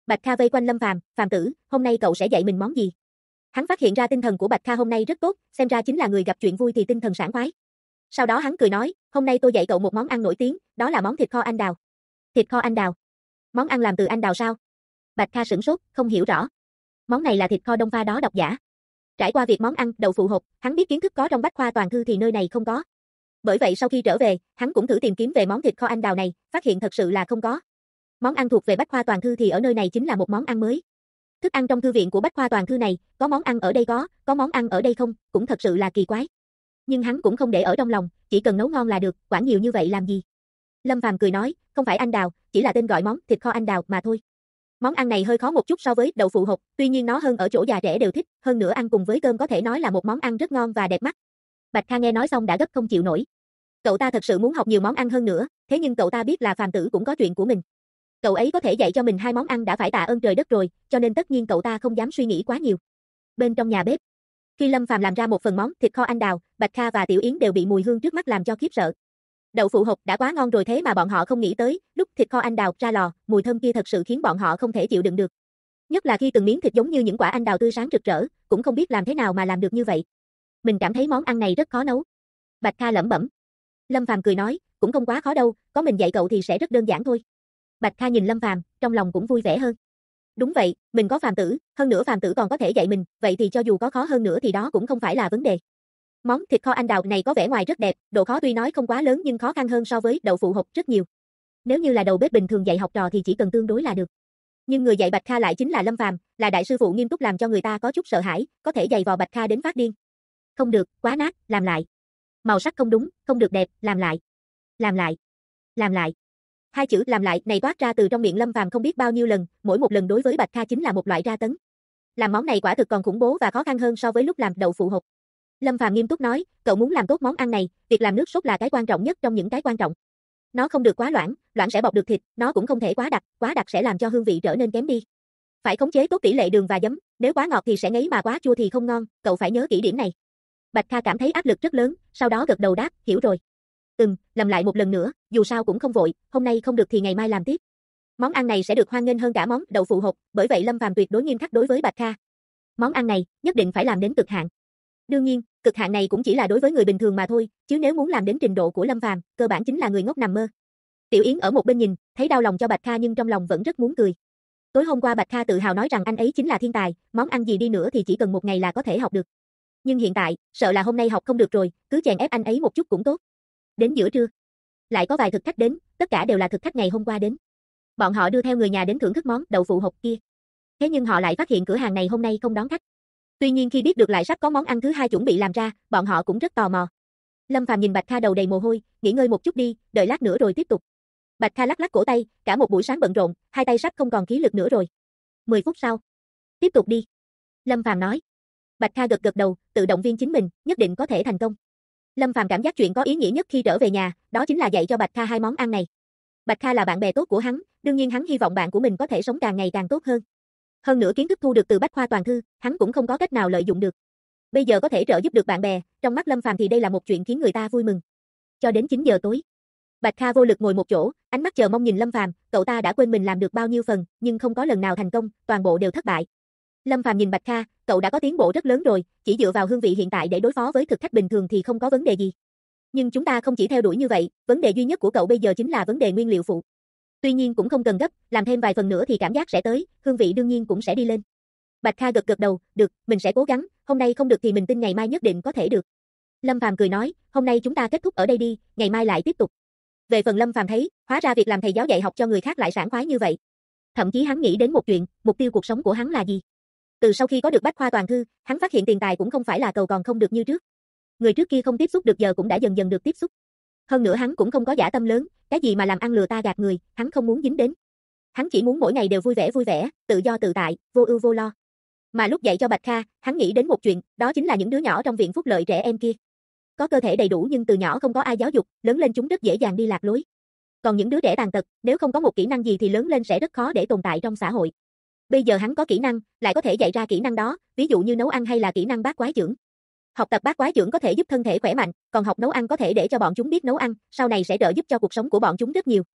Bạch Kha vây quanh Lâm Phàm, "Phàm tử, hôm nay cậu sẽ dạy mình món gì?" Hắn phát hiện ra tinh thần của Bạch Kha hôm nay rất tốt, xem ra chính là người gặp chuyện vui thì tinh thần sảng khoái. Sau đó hắn cười nói, "Hôm nay tôi dạy cậu một món ăn nổi tiếng, đó là món thịt kho anh đào." Thịt kho anh đào? Món ăn làm từ anh đào sao? Bạch Kha sửng sốt, không hiểu rõ. Món này là thịt kho đông pha đó độc giả. Trải qua việc món ăn đậu phụ hộp, hắn biết kiến thức có trong bách khoa toàn thư thì nơi này không có. Bởi vậy sau khi trở về, hắn cũng thử tìm kiếm về món thịt kho anh đào này, phát hiện thật sự là không có. Món ăn thuộc về bách khoa toàn thư thì ở nơi này chính là một món ăn mới. Thức ăn trong thư viện của bách khoa toàn thư này, có món ăn ở đây có món ăn ở đây không, cũng thật sự là kỳ quái. Nhưng hắn cũng không để ở trong lòng, chỉ cần nấu ngon là được, quản nhiều như vậy làm gì. Lâm Phàm cười nói, không phải anh đào, chỉ là tên gọi món thịt kho anh đào mà thôi. Món ăn này hơi khó một chút so với đậu phụ hộp, tuy nhiên nó hơn ở chỗ già trẻ đều thích, hơn nữa ăn cùng với cơm có thể nói là một món ăn rất ngon và đẹp mắt. Bạch Kha nghe nói xong đã gấp không chịu nổi. Cậu ta thật sự muốn học nhiều món ăn hơn nữa, thế nhưng cậu ta biết là Phàm tử cũng có chuyện của mình. Cậu ấy có thể dạy cho mình hai món ăn đã phải tạ ơn trời đất rồi, cho nên tất nhiên cậu ta không dám suy nghĩ quá nhiều. Bên trong nhà bếp, khi Lâm Phàm làm ra một phần món thịt kho anh đào, Bạch Kha và Tiểu Yến đều bị mùi hương trước mắt làm cho khiếp sợ. Đậu phụ hộp đã quá ngon rồi thế mà bọn họ không nghĩ tới, lúc thịt kho anh đào ra lò, mùi thơm kia thật sự khiến bọn họ không thể chịu đựng được. Nhất là khi từng miếng thịt giống như những quả anh đào tươi sáng rực rỡ, cũng không biết làm thế nào mà làm được như vậy. Mình cảm thấy món ăn này rất khó nấu. Bạch Kha lẩm bẩm. Lâm Phàm cười nói, cũng không quá khó đâu, có mình dạy cậu thì sẽ rất đơn giản thôi. Bạch Kha nhìn Lâm Phàm, trong lòng cũng vui vẻ hơn. Đúng vậy, mình có Phàm tử, hơn nữa Phàm tử còn có thể dạy mình, vậy thì cho dù có khó hơn nữa thì đó cũng không phải là vấn đề. Món thịt kho anh đào này có vẻ ngoài rất đẹp, độ khó tuy nói không quá lớn nhưng khó khăn hơn so với đậu phụ hộp rất nhiều. Nếu như là đầu bếp bình thường dạy học trò thì chỉ cần tương đối là được. Nhưng người dạy Bạch Kha lại chính là Lâm Phàm, là đại sư phụ nghiêm túc làm cho người ta có chút sợ hãi, có thể dày vò Bạch Kha đến phát điên. Không được, quá nát, làm lại. Màu sắc không đúng, không được đẹp, làm lại. Làm lại. Làm lại. Hai chữ làm lại này toát ra từ trong miệng Lâm Phàm không biết bao nhiêu lần, mỗi một lần đối với Bạch Kha chính là một loại tra tấn. Làm món này quả thực còn khủng bố và khó khăn hơn so với lúc làm đậu phụ hộp. Lâm Phàm nghiêm túc nói, cậu muốn làm tốt món ăn này, việc làm nước sốt là cái quan trọng nhất trong những cái quan trọng. Nó không được quá loãng, loãng sẽ bọc được thịt, nó cũng không thể quá đặc sẽ làm cho hương vị trở nên kém đi. Phải khống chế tốt tỷ lệ đường và giấm, nếu quá ngọt thì sẽ ngấy mà quá chua thì không ngon, cậu phải nhớ kỹ điểm này. Bạch Kha cảm thấy áp lực rất lớn, sau đó gật đầu đáp, hiểu rồi. Làm lại một lần nữa, dù sao cũng không vội, hôm nay không được thì ngày mai làm tiếp. Món ăn này sẽ được hoan nghênh hơn cả món đậu phụ hộp, bởi vậy Lâm Phàm tuyệt đối nghiêm khắc đối với Bạch Kha. Món ăn này nhất định phải làm đến cực hạn. Đương nhiên, cực hạn này cũng chỉ là đối với người bình thường mà thôi, chứ nếu muốn làm đến trình độ của Lâm Phàm, cơ bản chính là người ngốc nằm mơ. Tiểu Yến ở một bên nhìn, thấy đau lòng cho Bạch Kha nhưng trong lòng vẫn rất muốn cười. Tối hôm qua Bạch Kha tự hào nói rằng anh ấy chính là thiên tài, món ăn gì đi nữa thì chỉ cần một ngày là có thể học được. Nhưng hiện tại, sợ là hôm nay học không được rồi, cứ chèn ép anh ấy một chút cũng tốt. Đến giữa trưa, lại có vài thực khách đến, tất cả đều là thực khách ngày hôm qua đến. Bọn họ đưa theo người nhà đến thưởng thức món đậu phụ hộp kia. Thế nhưng họ lại phát hiện cửa hàng này hôm nay không đón khách. Tuy nhiên khi biết được lại sắp có món ăn thứ hai chuẩn bị làm ra, bọn họ cũng rất tò mò. Lâm Phàm nhìn Bạch Kha đầu đầy mồ hôi, nghỉ ngơi một chút đi, đợi lát nữa rồi tiếp tục. Bạch Kha lắc lắc cổ tay, cả một buổi sáng bận rộn, hai tay sắp không còn khí lực nữa rồi. 10 phút sau, tiếp tục đi. Lâm Phàm nói. Bạch Kha gật gật đầu, tự động viên chính mình, nhất định có thể thành công. Lâm Phàm cảm giác chuyện có ý nghĩa nhất khi trở về nhà, đó chính là dạy cho Bạch Kha hai món ăn này. Bạch Kha là bạn bè tốt của hắn, đương nhiên hắn hy vọng bạn của mình có thể sống càng ngày càng tốt hơn. Hơn nữa kiến thức thu được từ bách khoa toàn thư, hắn cũng không có cách nào lợi dụng được. Bây giờ có thể trợ giúp được bạn bè, trong mắt Lâm Phàm thì đây là một chuyện khiến người ta vui mừng. Cho đến 9 giờ tối, Bạch Kha vô lực ngồi một chỗ, ánh mắt chờ mong nhìn Lâm Phàm, cậu ta đã quên mình làm được bao nhiêu phần, nhưng không có lần nào thành công, toàn bộ đều thất bại. Lâm Phàm nhìn Bạch Kha, cậu đã có tiến bộ rất lớn rồi, chỉ dựa vào hương vị hiện tại để đối phó với thực khách bình thường thì không có vấn đề gì. Nhưng chúng ta không chỉ theo đuổi như vậy, vấn đề duy nhất của cậu bây giờ chính là vấn đề nguyên liệu phụ. Tuy nhiên cũng không cần gấp, làm thêm vài phần nữa thì cảm giác sẽ tới, hương vị đương nhiên cũng sẽ đi lên. Bạch Kha gật gật đầu, được, mình sẽ cố gắng, hôm nay không được thì mình tin ngày mai nhất định có thể được. Lâm Phàm cười nói, hôm nay chúng ta kết thúc ở đây đi, ngày mai lại tiếp tục. Về phần Lâm Phàm thấy, hóa ra việc làm thầy giáo dạy học cho người khác lại sảng khoái như vậy. Thậm chí hắn nghĩ đến một chuyện, mục tiêu cuộc sống của hắn là gì? Từ sau khi có được bách khoa toàn thư, hắn phát hiện tiền tài cũng không phải là cầu còn không được như trước. Người trước kia không tiếp xúc được giờ cũng đã dần dần được tiếp xúc. Hơn nữa hắn cũng không có dã tâm lớn, cái gì mà làm ăn lừa ta gạt người, hắn không muốn dính đến. Hắn chỉ muốn mỗi ngày đều vui vẻ, tự do tự tại, vô ưu vô lo. Mà lúc dạy cho Bạch Kha, hắn nghĩ đến một chuyện, đó chính là những đứa nhỏ trong viện phúc lợi trẻ em kia. Có cơ thể đầy đủ nhưng từ nhỏ không có ai giáo dục, lớn lên chúng rất dễ dàng đi lạc lối. Còn những đứa trẻ tàn tật, nếu không có một kỹ năng gì thì lớn lên sẽ rất khó để tồn tại trong xã hội. Bây giờ hắn có kỹ năng, lại có thể dạy ra kỹ năng đó, ví dụ như nấu ăn hay là kỹ năng bát quái chưởng. Học tập bát quái chưởng có thể giúp thân thể khỏe mạnh, còn học nấu ăn có thể để cho bọn chúng biết nấu ăn, sau này sẽ trợ giúp cho cuộc sống của bọn chúng rất nhiều.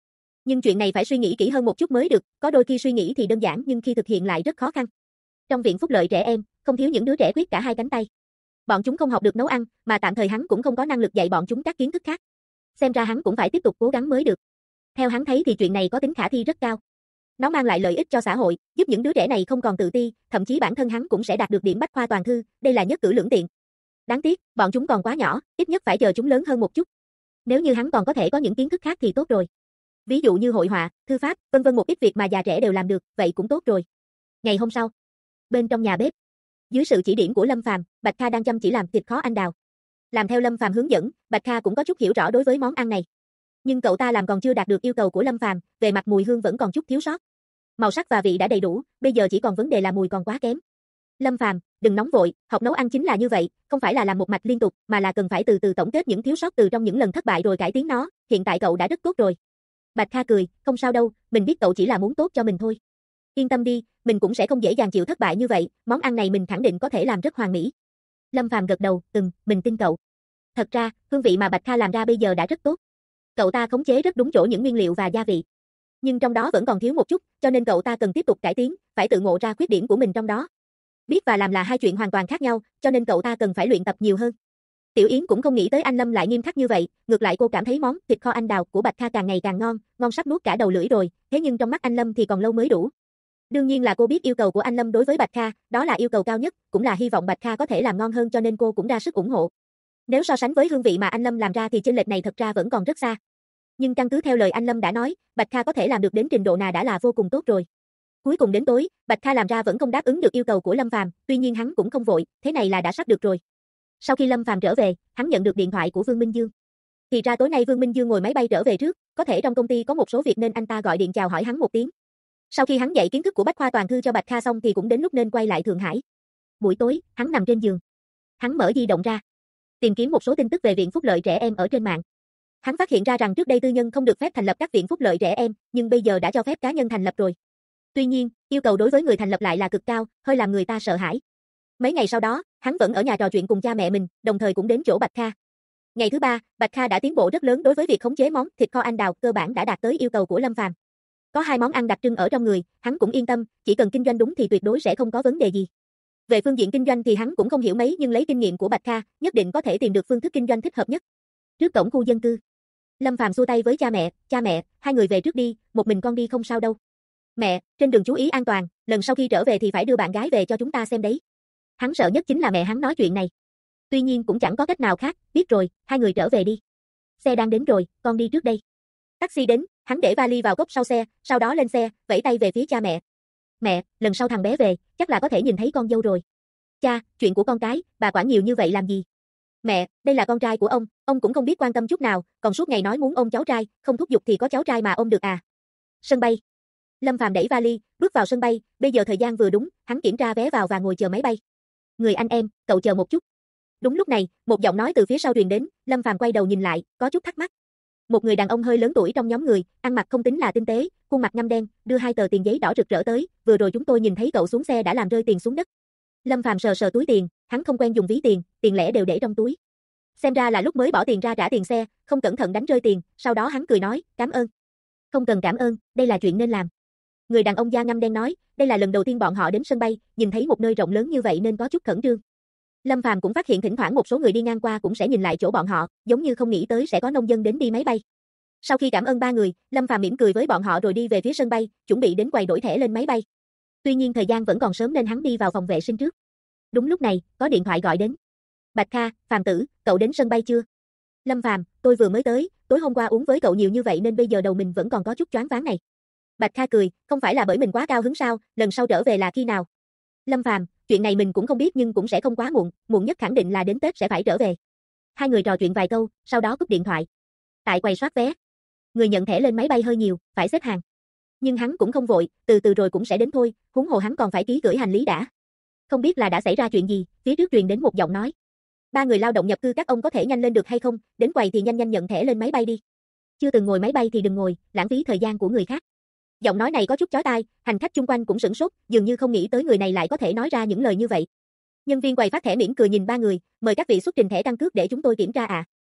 Nhưng chuyện này phải suy nghĩ kỹ hơn một chút mới được, có đôi khi suy nghĩ thì đơn giản nhưng khi thực hiện lại rất khó khăn. Trong viện phúc lợi trẻ em, không thiếu những đứa trẻ khuyết cả hai cánh tay. Bọn chúng không học được nấu ăn, mà tạm thời hắn cũng không có năng lực dạy bọn chúng các kiến thức khác. Xem ra hắn cũng phải tiếp tục cố gắng mới được. Theo hắn thấy thì chuyện này có tính khả thi rất cao. Nó mang lại lợi ích cho xã hội, giúp những đứa trẻ này không còn tự ti, thậm chí bản thân hắn cũng sẽ đạt được điểm bách khoa toàn thư, đây là nhất cử lưỡng tiện. Đáng tiếc, bọn chúng còn quá nhỏ, ít nhất phải chờ chúng lớn hơn một chút. Nếu như hắn còn có thể có những kiến thức khác thì tốt rồi. Ví dụ như hội họa, thư pháp, vân vân một ít việc mà già trẻ đều làm được, vậy cũng tốt rồi. Ngày hôm sau, bên trong nhà bếp, dưới sự chỉ điểm của Lâm Phàm, Bạch Kha đang chăm chỉ làm thịt kho anh đào. Làm theo Lâm Phàm hướng dẫn, Bạch Kha cũng có chút hiểu rõ đối với món ăn này. Nhưng cậu ta làm còn chưa đạt được yêu cầu của Lâm Phàm, về mặt mùi hương vẫn còn chút thiếu sót. Màu sắc và vị đã đầy đủ, bây giờ chỉ còn vấn đề là mùi còn quá kém. Lâm Phàm, đừng nóng vội, học nấu ăn chính là như vậy, không phải là làm một mạch liên tục, mà là cần phải từ từ tổng kết những thiếu sót từ trong những lần thất bại rồi cải tiến nó, hiện tại cậu đã rất tốt rồi. Bạch Kha cười, không sao đâu, mình biết cậu chỉ là muốn tốt cho mình thôi. Yên tâm đi, mình cũng sẽ không dễ dàng chịu thất bại như vậy, món ăn này mình khẳng định có thể làm rất hoàn mỹ. Lâm Phàm gật đầu, mình tin cậu. Thật ra, hương vị mà Bạch Kha làm ra bây giờ đã rất tốt. Cậu ta khống chế rất đúng chỗ những nguyên liệu và gia vị. Nhưng trong đó vẫn còn thiếu một chút, cho nên cậu ta cần tiếp tục cải tiến, phải tự ngộ ra khuyết điểm của mình trong đó. Biết và làm là hai chuyện hoàn toàn khác nhau, cho nên cậu ta cần phải luyện tập nhiều hơn. Tiểu Yến cũng không nghĩ tới anh Lâm lại nghiêm khắc như vậy, ngược lại cô cảm thấy món thịt kho anh đào của Bạch Kha càng ngày càng ngon, ngon sắp nuốt cả đầu lưỡi rồi, thế nhưng trong mắt anh Lâm thì còn lâu mới đủ. Đương nhiên là cô biết yêu cầu của anh Lâm đối với Bạch Kha, đó là yêu cầu cao nhất, cũng là hy vọng Bạch Kha có thể làm ngon hơn cho nên cô cũng ra sức ủng hộ. Nếu so sánh với hương vị mà anh Lâm làm ra thì chênh lệch này thật ra vẫn còn rất xa. Nhưng căn cứ theo lời anh Lâm đã nói, Bạch Kha có thể làm được đến trình độ nào đã là vô cùng tốt rồi. Cuối cùng đến tối, Bạch Kha làm ra vẫn không đáp ứng được yêu cầu của Lâm Phàm, tuy nhiên hắn cũng không vội, thế này là đã sắp được rồi. Sau khi Lâm Phàm trở về, hắn nhận được điện thoại của Vương Minh Dương. Thì ra tối nay Vương Minh Dương ngồi máy bay trở về trước, có thể trong công ty có một số việc nên anh ta gọi điện chào hỏi hắn một tiếng. Sau khi hắn dạy kiến thức của Bách khoa toàn thư cho Bạch Kha xong thì cũng đến lúc nên quay lại Thượng Hải. Buổi tối, hắn nằm trên giường. Hắn mở di động ra, tìm kiếm một số tin tức về viện phúc lợi trẻ em ở trên mạng. Hắn phát hiện ra rằng trước đây tư nhân không được phép thành lập các viện phúc lợi trẻ em, nhưng bây giờ đã cho phép cá nhân thành lập rồi. Tuy nhiên, yêu cầu đối với người thành lập lại là cực cao, hơi làm người ta sợ hãi. Mấy ngày sau đó, hắn vẫn ở nhà trò chuyện cùng cha mẹ mình, đồng thời cũng đến chỗ Bạch Kha. Ngày thứ ba, Bạch Kha đã tiến bộ rất lớn đối với việc khống chế món thịt kho anh đào, cơ bản đã đạt tới yêu cầu của Lâm Phàm. Có hai món ăn đặc trưng ở trong người, hắn cũng yên tâm, chỉ cần kinh doanh đúng thì tuyệt đối sẽ không có vấn đề gì. Về phương diện kinh doanh thì hắn cũng không hiểu mấy nhưng lấy kinh nghiệm của Bạch Kha, nhất định có thể tìm được phương thức kinh doanh thích hợp nhất. Trước cổng khu dân cư, Lâm Phàm xua tay với cha mẹ, hai người về trước đi, một mình con đi không sao đâu. Mẹ, trên đường chú ý an toàn, lần sau khi trở về thì phải đưa bạn gái về cho chúng ta xem đấy. Hắn sợ nhất chính là mẹ hắn nói chuyện này. Tuy nhiên cũng chẳng có cách nào khác, biết rồi, hai người trở về đi. Xe đang đến rồi, con đi trước đây. Taxi đến, hắn để vali vào cốp sau xe, sau đó lên xe, vẫy tay về phía cha mẹ. Mẹ, lần sau thằng bé về, chắc là có thể nhìn thấy con dâu rồi. Cha, chuyện của con cái, bà quản nhiều như vậy làm gì? Mẹ, đây là con trai của ông cũng không biết quan tâm chút nào, còn suốt ngày nói muốn ôm cháu trai, không thúc giục thì có cháu trai mà ôm được à. Sân bay. Lâm Phàm đẩy vali, bước vào sân bay, bây giờ thời gian vừa đúng, hắn kiểm tra vé vào và ngồi chờ máy bay. Người anh em, cậu chờ một chút. Đúng lúc này, một giọng nói từ phía sau truyền đến, Lâm Phàm quay đầu nhìn lại, có chút thắc mắc. Một người đàn ông hơi lớn tuổi trong nhóm người, ăn mặc không tính là tinh tế, khuôn mặt ngăm đen, đưa hai tờ tiền giấy đỏ rực rỡ tới, vừa rồi chúng tôi nhìn thấy cậu xuống xe đã làm rơi tiền xuống đất. Lâm Phàm sờ sờ túi tiền, hắn không quen dùng ví tiền, tiền lẻ đều để trong túi. Xem ra là lúc mới bỏ tiền ra trả tiền xe, không cẩn thận đánh rơi tiền, sau đó hắn cười nói, cảm ơn. Không cần cảm ơn, đây là chuyện nên làm. Người đàn ông da ngăm đen nói, đây là lần đầu tiên bọn họ đến sân bay, nhìn thấy một nơi rộng lớn như vậy nên có chút khẩn trương. Lâm Phàm cũng phát hiện thỉnh thoảng một số người đi ngang qua cũng sẽ nhìn lại chỗ bọn họ, giống như không nghĩ tới sẽ có nông dân đến đi máy bay. Sau khi cảm ơn ba người, Lâm Phàm mỉm cười với bọn họ rồi đi về phía sân bay, chuẩn bị đến quầy đổi thẻ lên máy bay. Tuy nhiên thời gian vẫn còn sớm nên hắn đi vào phòng vệ sinh trước. Đúng lúc này, có điện thoại gọi đến. Bạch Kha, Phàm tử, cậu đến sân bay chưa? Lâm Phàm, tôi vừa mới tới, tối hôm qua uống với cậu nhiều như vậy nên bây giờ đầu mình vẫn còn có chút choáng váng này. Bạch Kha cười, không phải là bởi mình quá cao hứng sao, lần sau trở về là khi nào? Lâm Phàm, chuyện này mình cũng không biết nhưng cũng sẽ không quá muộn, muộn nhất khẳng định là đến Tết sẽ phải trở về. Hai người trò chuyện vài câu, sau đó cúp điện thoại. Tại quầy soát vé, người nhận thẻ lên máy bay hơi nhiều, phải xếp hàng. Nhưng hắn cũng không vội, từ từ rồi cũng sẽ đến thôi, huống hồ hắn còn phải ký gửi hành lý đã. Không biết là đã xảy ra chuyện gì, phía trước truyền đến một giọng nói. Ba người lao động nhập cư các ông có thể nhanh lên được hay không, đến quầy thì nhanh nhanh nhận thẻ lên máy bay đi. Chưa từng ngồi máy bay thì đừng ngồi, lãng phí thời gian của người khác. Giọng nói này có chút chói tai, hành khách chung quanh cũng sửng sốt, dường như không nghĩ tới người này lại có thể nói ra những lời như vậy. Nhân viên quầy phát thẻ mỉm cười nhìn ba người, mời các vị xuất trình thẻ căn cước để chúng tôi kiểm tra ạ.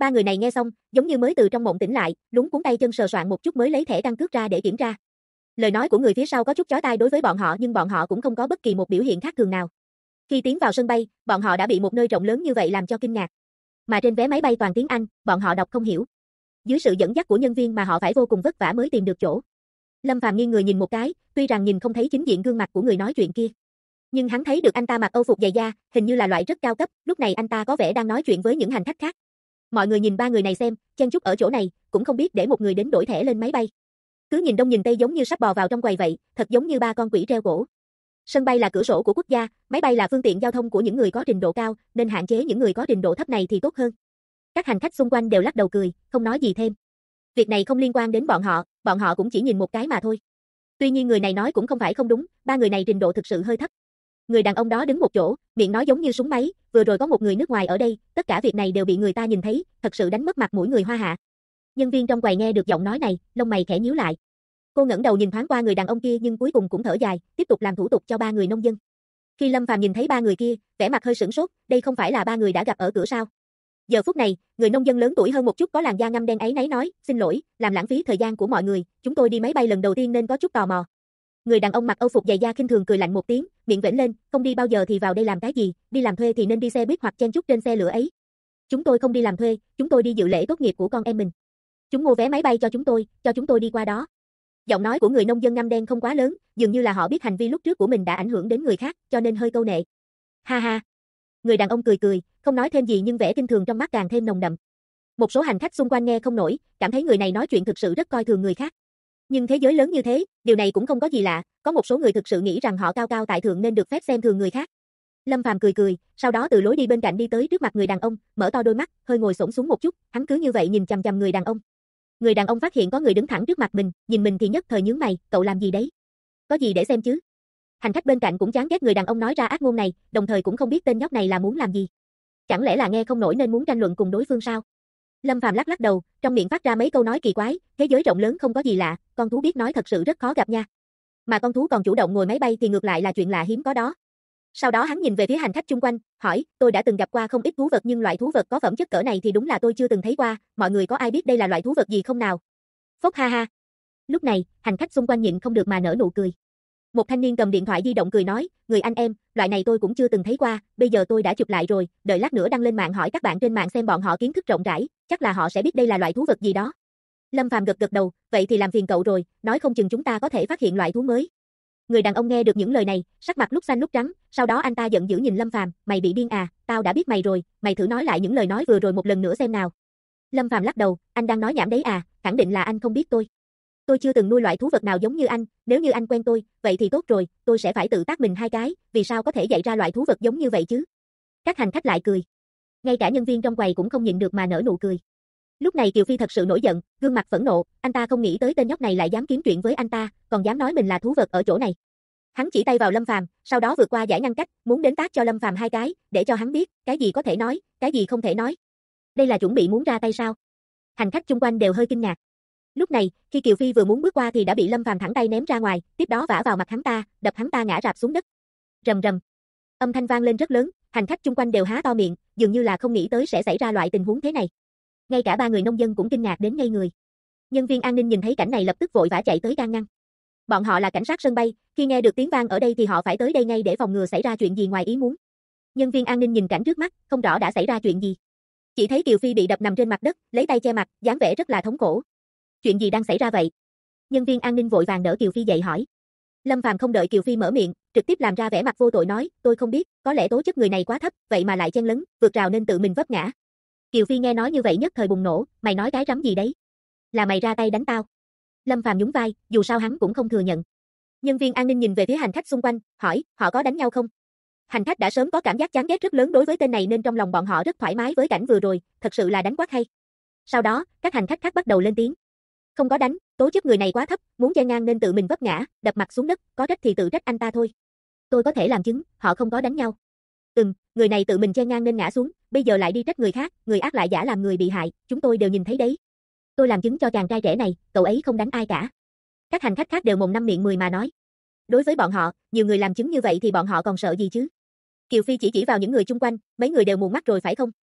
Ba người này nghe xong, giống như mới từ trong mộng tỉnh lại, luống cuống tay chân sờ soạn một chút mới lấy thẻ căn cước ra để kiểm tra. Lời nói của người phía sau có chút chói tai đối với bọn họ nhưng bọn họ cũng không có bất kỳ một biểu hiện khác thường nào. Khi tiến vào sân bay, bọn họ đã bị một nơi rộng lớn như vậy làm cho kinh ngạc. Mà trên vé máy bay toàn tiếng Anh, bọn họ đọc không hiểu. Dưới sự dẫn dắt của nhân viên mà họ phải vô cùng vất vả mới tìm được chỗ. Lâm Phàm nghiêng người nhìn một cái, tuy rằng nhìn không thấy chính diện gương mặt của người nói chuyện kia. Nhưng hắn thấy được anh ta mặc âu phục dày da, hình như là loại rất cao cấp, lúc này anh ta có vẻ đang nói chuyện với những hành khách khác. Mọi người nhìn ba người này xem, chen chúc ở chỗ này, cũng không biết để một người đến đổi thẻ lên máy bay. Cứ nhìn đông nhìn tây giống như sắp bò vào trong quầy vậy, thật giống như ba con quỷ treo cổ. Sân bay là cửa sổ của quốc gia, máy bay là phương tiện giao thông của những người có trình độ cao, nên hạn chế những người có trình độ thấp này thì tốt hơn. Các hành khách xung quanh đều lắc đầu cười, không nói gì thêm. Việc này không liên quan đến bọn họ cũng chỉ nhìn một cái mà thôi. Tuy nhiên người này nói cũng không phải không đúng, ba người này trình độ thực sự hơi thấp. Người đàn ông đó đứng một chỗ, miệng nói giống như súng máy, vừa rồi có một người nước ngoài ở đây, tất cả việc này đều bị người ta nhìn thấy, thật sự đánh mất mặt mũi người Hoa hạ. Nhân viên trong quầy nghe được giọng nói này, lông mày khẽ nhíu lại. Cô ngẩng đầu nhìn thoáng qua người đàn ông kia nhưng cuối cùng cũng thở dài, tiếp tục làm thủ tục cho ba người nông dân. Khi Lâm Phàm nhìn thấy ba người kia, vẻ mặt hơi sửng sốt, đây không phải là ba người đã gặp ở cửa sao? Giờ phút này, người nông dân lớn tuổi hơn một chút có làn da ngăm đen ấy nấy nói, xin lỗi, làm lãng phí thời gian của mọi người, chúng tôi đi máy bay lần đầu tiên nên có chút tò mò. Người đàn ông mặc âu phục dày da khinh thường cười lạnh một tiếng, miệng vểnh lên, không đi bao giờ thì vào đây làm cái gì, đi làm thuê thì nên đi xe buýt hoặc chen chúc trên xe lửa ấy. Chúng tôi không đi làm thuê, chúng tôi đi dự lễ tốt nghiệp của con em mình. Chúng mua vé máy bay cho chúng tôi đi qua đó. Giọng nói của người nông dân ngăm đen không quá lớn, dường như là họ biết hành vi lúc trước của mình đã ảnh hưởng đến người khác, cho nên hơi câu nệ. Ha ha. Người đàn ông cười cười, không nói thêm gì nhưng vẻ kinh thường trong mắt càng thêm nồng đậm. Một số hành khách xung quanh nghe không nổi, cảm thấy người này nói chuyện thực sự rất coi thường người khác. Nhưng thế giới lớn như thế, điều này cũng không có gì lạ, có một số người thực sự nghĩ rằng họ cao cao tại thượng nên được phép xem thường người khác. Lâm Phàm cười cười, sau đó từ lối đi bên cạnh đi tới trước mặt người đàn ông, mở to đôi mắt, hơi ngồi xổm xuống một chút, hắn cứ như vậy nhìn chằm chằm người đàn ông. Người đàn ông phát hiện có người đứng thẳng trước mặt mình, nhìn mình thì nhất thời nhướng mày, cậu làm gì đấy? Có gì để xem chứ? Hành khách bên cạnh cũng chán ghét người đàn ông nói ra ác ngôn này, đồng thời cũng không biết tên nhóc này là muốn làm gì. Chẳng lẽ là nghe không nổi nên muốn tranh luận cùng đối phương sao? Lâm Phàm lắc lắc đầu, trong miệng phát ra mấy câu nói kỳ quái, thế giới rộng lớn không có gì lạ, con thú biết nói thật sự rất khó gặp nha. Mà con thú còn chủ động ngồi máy bay thì ngược lại là chuyện lạ hiếm có đó. Sau đó hắn nhìn về phía hành khách chung quanh, hỏi, tôi đã từng gặp qua không ít thú vật nhưng loại thú vật có phẩm chất cỡ này thì đúng là tôi chưa từng thấy qua, mọi người có ai biết đây là loại thú vật gì không nào? Phốc ha ha. Lúc này, hành khách xung quanh nhịn không được mà nở nụ cười. Một thanh niên cầm điện thoại di động cười nói, người anh em, loại này tôi cũng chưa từng thấy qua, bây giờ tôi đã chụp lại rồi, đợi lát nữa đăng lên mạng hỏi các bạn trên mạng xem bọn họ kiến thức rộng rãi, chắc là họ sẽ biết đây là loại thú vật gì đó. Lâm Phàm gật gật đầu, vậy thì làm phiền cậu rồi, nói không chừng chúng ta có thể phát hiện loại thú mới. Người đàn ông nghe được những lời này, sắc mặt lúc xanh lúc trắng, sau đó anh ta giận dữ nhìn Lâm Phàm, mày bị điên à, tao đã biết mày rồi, mày thử nói lại những lời nói vừa rồi một lần nữa xem nào. Lâm Phàm lắc đầu, anh đang nói nhảm đấy à, khẳng định là anh không biết tôi. Tôi chưa từng nuôi loại thú vật nào giống như anh, nếu như anh quen tôi, vậy thì tốt rồi, tôi sẽ phải tự tác mình hai cái, vì sao có thể dạy ra loại thú vật giống như vậy chứ? Các hành khách lại cười. Ngay cả nhân viên trong quầy cũng không nhịn được mà nở nụ cười. Lúc này Kiều Phi thật sự nổi giận, gương mặt phẫn nộ, anh ta không nghĩ tới tên nhóc này lại dám kiếm chuyện với anh ta, còn dám nói mình là thú vật ở chỗ này. Hắn chỉ tay vào Lâm Phàm, sau đó vượt qua dải ngăn cách, muốn đến tát cho Lâm Phàm hai cái, để cho hắn biết, cái gì có thể nói, cái gì không thể nói. Đây là chuẩn bị muốn ra tay sao? Hành khách chung quanh đều hơi kinh ngạc. Lúc này, khi Kiều Phi vừa muốn bước qua thì đã bị Lâm Phàm thẳng tay ném ra ngoài, tiếp đó vả vào mặt hắn ta, đập hắn ta ngã rạp xuống đất. Rầm rầm. Âm thanh vang lên rất lớn, hành khách chung quanh đều há to miệng, dường như là không nghĩ tới sẽ xảy ra loại tình huống thế này. Ngay cả ba người nông dân cũng kinh ngạc đến ngây người. Nhân viên an ninh nhìn thấy cảnh này lập tức vội vã chạy tới can ngăn. Bọn họ là cảnh sát sân bay, khi nghe được tiếng vang ở đây thì họ phải tới đây ngay để phòng ngừa xảy ra chuyện gì ngoài ý muốn. Nhân viên an ninh nhìn cảnh trước mắt, không rõ đã xảy ra chuyện gì. Chỉ thấy Kiều Phi bị đập nằm trên mặt đất, lấy tay che mặt, dáng vẻ rất là thống khổ. Chuyện gì đang xảy ra vậy? Nhân viên an ninh vội vàng đỡ Kiều Phi dậy hỏi. Lâm Phàm không đợi Kiều Phi mở miệng, trực tiếp làm ra vẻ mặt vô tội nói, tôi không biết, có lẽ tố chất người này quá thấp, vậy mà lại chen lấn, vượt rào nên tự mình vấp ngã. Kiều Phi nghe nói như vậy nhất thời bùng nổ, mày nói cái rắm gì đấy? Là mày ra tay đánh tao? Lâm Phàm nhún vai, dù sao hắn cũng không thừa nhận. Nhân viên an ninh nhìn về phía hành khách xung quanh, hỏi, họ có đánh nhau không? Hành khách đã sớm có cảm giác chán ghét rất lớn đối với tên này nên trong lòng bọn họ rất thoải mái với cảnh vừa rồi, thật sự là đánh quát hay. Sau đó, các hành khách khác bắt đầu lên tiếng. Không có đánh, tố chất người này quá thấp, muốn chen ngang nên tự mình vấp ngã, đập mặt xuống đất, có trách thì tự trách anh ta thôi. Tôi có thể làm chứng, họ không có đánh nhau. Người này tự mình chen ngang nên ngã xuống, bây giờ lại đi trách người khác, người ác lại giả làm người bị hại, chúng tôi đều nhìn thấy đấy. Tôi làm chứng cho chàng trai trẻ này, cậu ấy không đánh ai cả. Các hành khách khác đều mồm năm miệng mười mà nói. Đối với bọn họ, nhiều người làm chứng như vậy thì bọn họ còn sợ gì chứ? Kiều Phi chỉ vào những người chung quanh, mấy người đều mù mắt rồi phải không?